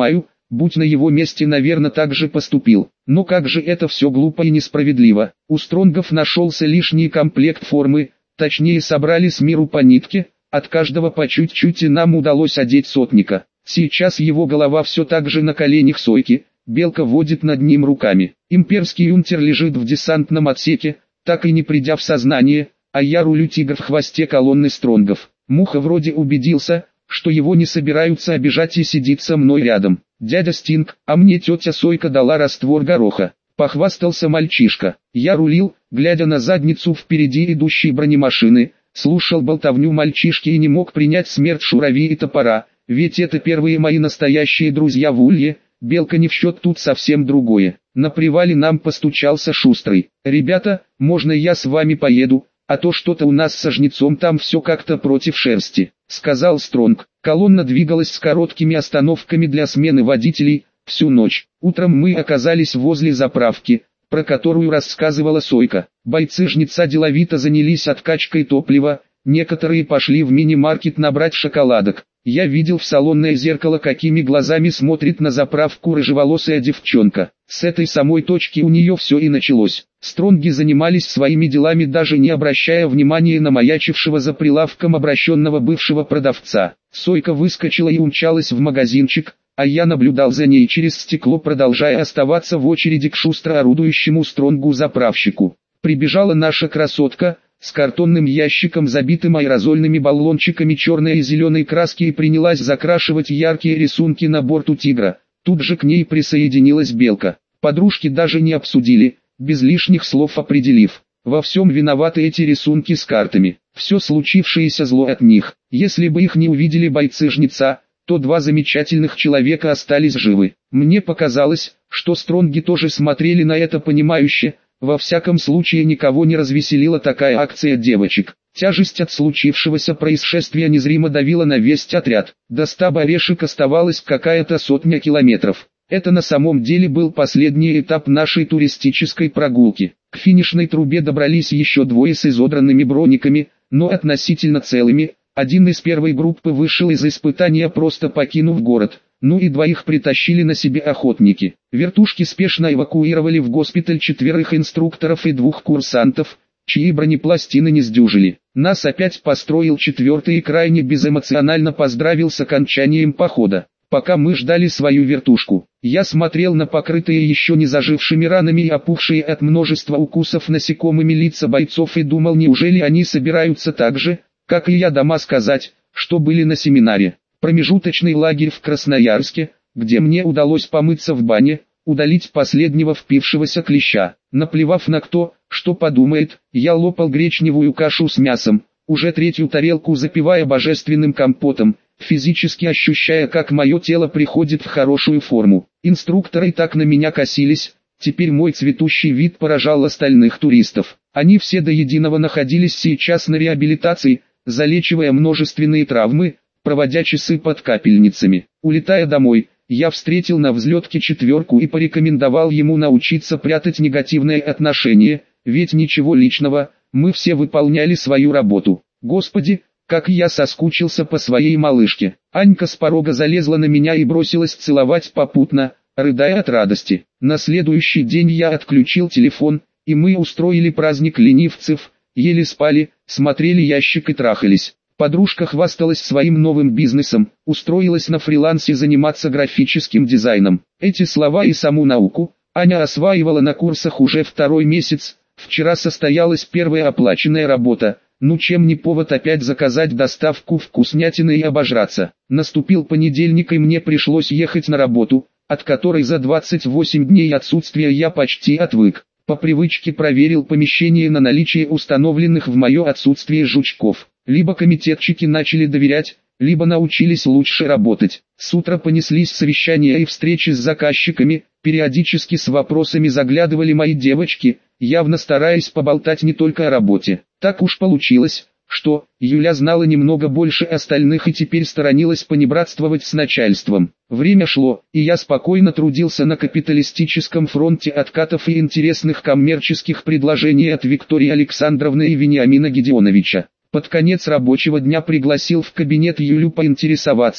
будь на его месте, наверное, так же поступил. Но как же это все глупо и несправедливо. У Стронгов нашелся лишний комплект формы, точнее собрали с миру по нитке, от каждого по чуть-чуть, и нам удалось одеть сотника. Сейчас его голова все так же на коленях Сойки, Белка водит над ним руками. Имперский юнтер лежит в десантном отсеке, так и не придя в сознание, а я рулю тигр в хвосте колонны Стронгов. Муха вроде убедился, что его не собираются обижать, и сидит со мной рядом. Дядя Стинг, а мне тетя Сойка дала раствор гороха. Похвастался мальчишка. Я рулил, глядя на задницу впереди идущей бронемашины, слушал болтовню мальчишки и не мог принять смерть Шурави и Топора, ведь это первые мои настоящие друзья в Улье. Белка не в счет, тут совсем другое. На привале нам постучался Шустрый. «Ребята, можно я с вами поеду, а то что-то у нас со жнецом там все как-то против шерсти», — сказал Стронг. Колонна двигалась с короткими остановками для смены водителей всю ночь. Утром мы оказались возле заправки, про которую рассказывала Сойка. Бойцы жнеца деловито занялись откачкой топлива, некоторые пошли в мини-маркет набрать шоколадок. Я видел в салонное зеркало, какими глазами смотрит на заправку рыжеволосая девчонка. С этой самой точки у нее все и началось. Стронги занимались своими делами, даже не обращая внимания на маячившего за прилавком обращенного бывшего продавца. Сойка выскочила и умчалась в магазинчик, а я наблюдал за ней через стекло, продолжая оставаться в очереди к шустро орудующему Стронгу-заправщику. Прибежала наша красотка с картонным ящиком, забитым аэрозольными баллончиками черной и зеленой краски, и принялась закрашивать яркие рисунки на борту тигра. Тут же к ней присоединилась Белка. Подружки даже не обсудили, без лишних слов определив: во всем виноваты эти рисунки с картами. Все случившееся зло от них. Если бы их не увидели бойцы жнеца, то два замечательных человека остались живы. Мне показалось, что Стронги тоже смотрели на это понимающе. Во всяком случае, никого не развеселила такая акция девочек. Тяжесть от случившегося происшествия незримо давила на весь отряд. До стаба Орешек оставалось какая-то сотня километров. Это на самом деле был последний этап нашей туристической прогулки. К финишной трубе добрались еще двое с изодранными брониками, но относительно целыми. Один из первой группы вышел из испытания, просто покинув город. Ну и двоих притащили на себе охотники. Вертушки спешно эвакуировали в госпиталь четверых инструкторов и двух курсантов, чьи бронепластины не сдюжили. Нас опять построил четвертый и крайне безэмоционально поздравил с окончанием похода. Пока мы ждали свою вертушку, я смотрел на покрытые еще не зажившими ранами и опухшие от множества укусов насекомыми лица бойцов и думал, неужели они собираются так же, как и я, дома сказать, что были на семинаре. Промежуточный лагерь в Красноярске, где мне удалось помыться в бане, удалить последнего впившегося клеща. Наплевав на кто, что подумает, я лопал гречневую кашу с мясом, уже третью тарелку запивая божественным компотом, физически ощущая, как мое тело приходит в хорошую форму. Инструкторы так на меня косились, теперь мой цветущий вид поражал остальных туристов. Они все до единого находились сейчас на реабилитации, залечивая множественные травмы, проводя часы под капельницами. Улетая домой, я встретил на взлетке четверку и порекомендовал ему научиться прятать негативное отношение, ведь ничего личного, мы все выполняли свою работу. Господи, как я соскучился по своей малышке. Анька с порога залезла на меня и бросилась целовать попутно, рыдая от радости. На следующий день я отключил телефон, и мы устроили праздник ленивцев, ели, спали, смотрели ящик и трахались. Подружка хвасталась своим новым бизнесом, устроилась на фрилансе заниматься графическим дизайном. Эти слова и саму науку Аня осваивала на курсах уже второй месяц. Вчера состоялась первая оплаченная работа. Ну чем не повод опять заказать доставку вкуснятины и обожраться. Наступил понедельник, и мне пришлось ехать на работу, от которой за двадцать восемь дней отсутствия я почти отвык. По привычке проверил помещение на наличие установленных в мое отсутствие жучков. Либо комитетчики начали доверять, либо научились лучше работать. С утра понеслись совещания и встречи с заказчиками, периодически с вопросами заглядывали мои девочки, явно стараясь поболтать не только о работе. Так уж получилось, что Юля знала немного больше остальных и теперь сторонилась понебратствовать с начальством. Время шло, и я спокойно трудился на капиталистическом фронте откатов и интересных коммерческих предложений от Виктории Александровны и Вениамина Гедеоновича. Под конец рабочего дня пригласил в кабинет Юлю поинтересоваться,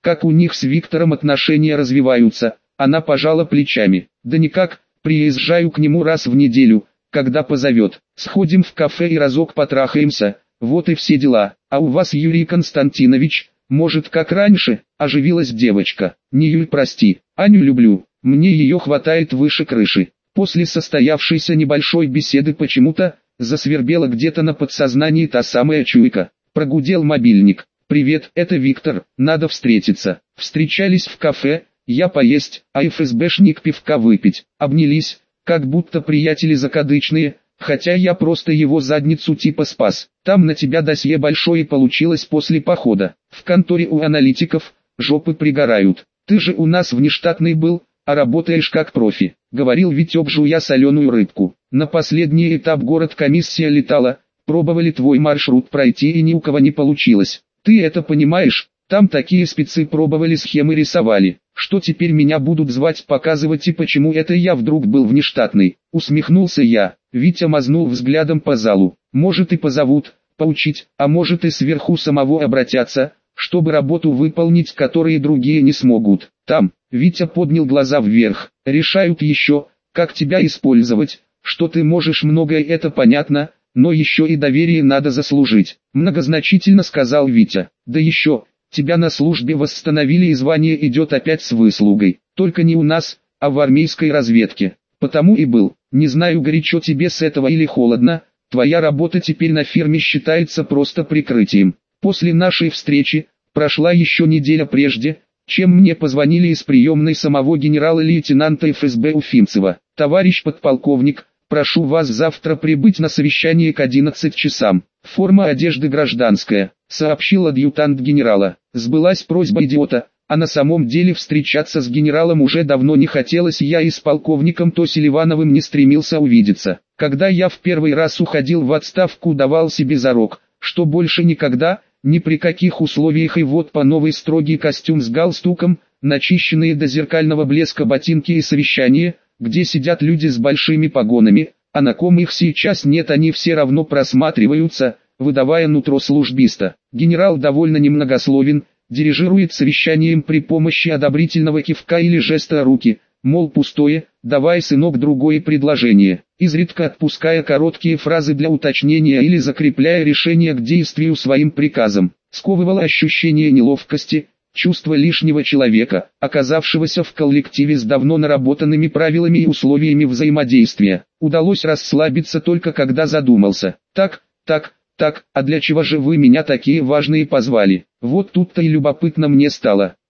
как у них с Виктором отношения развиваются. Она пожала плечами. Да никак, приезжаю к нему раз в неделю, когда позовет. Сходим в кафе и разок потрахаемся, вот и все дела. А у вас, Юрий Константинович, может как раньше? Оживилась девочка. Не Юль, прости, Аню люблю, мне ее хватает выше крыши. После состоявшейся небольшой беседы почему-то засвербела где-то на подсознании та самая чуйка. Прогудел мобильник. «Привет, это Виктор, надо встретиться». Встречались в кафе, я поесть, а ФСБшник пивка выпить. Обнялись, как будто приятели закадычные, хотя я просто его задницу типа спас. Там на тебя досье большое получилось после похода. В конторе у аналитиков жопы пригорают. Ты же у нас внештатный был, а работаешь как профи, говорил Витек, жуя соленую рыбку. На последний этап город комиссия летала, пробовали твой маршрут пройти и ни у кого не получилось. Ты это понимаешь? Там такие спецы пробовали, схемы рисовали. Что теперь меня будут звать показывать, и почему это я вдруг был внештатный? Усмехнулся я. Витя мазнул взглядом по залу. Может и позовут, поучить, а может и сверху самого обратятся, чтобы работу выполнить, которые другие не смогут. Там, Витя поднял глаза вверх, решают еще, как тебя использовать. Что ты можешь многое, это понятно, но еще и доверие надо заслужить. Многозначительно сказал Витя. Да еще, тебя на службе восстановили и звание идет опять с выслугой. Только не у нас, а в армейской разведке. Потому и был. Не знаю, горячо тебе с этого или холодно, твоя работа теперь на фирме считается просто прикрытием. После нашей встречи, прошла еще неделя прежде, чем мне позвонили из приемной самого генерала-лейтенанта ФСБ Уфимцева. Товарищ подполковник, прошу вас завтра прибыть на совещание к одиннадцати часам. Форма одежды гражданская, сообщил адъютант генерала. Сбылась просьба идиота, а на самом деле встречаться с генералом уже давно не хотелось, я и с полковником то Селивановым не стремился увидеться. Когда я в первый раз уходил в отставку, давал себе зарок, что больше никогда, ни при каких условиях, и вот по новой строгий костюм с галстуком, начищенные до зеркального блеска ботинки и совещание, где сидят люди с большими погонами, а на ком их сейчас нет, они все равно просматриваются, выдавая нутро службиста. Генерал довольно немногословен, дирижирует совещанием при помощи одобрительного кивка или жеста руки, мол пустое, давай, сынок, другое предложение, изредка отпуская короткие фразы для уточнения или закрепляя решение к действию своим приказом. Сковывало ощущение неловкости, чувство лишнего человека, оказавшегося в коллективе с давно наработанными правилами и условиями взаимодействия. Удалось расслабиться только когда задумался. Так, так, так, а для чего же вы меня такие важные позвали? Вот тут-то и любопытно мне стало.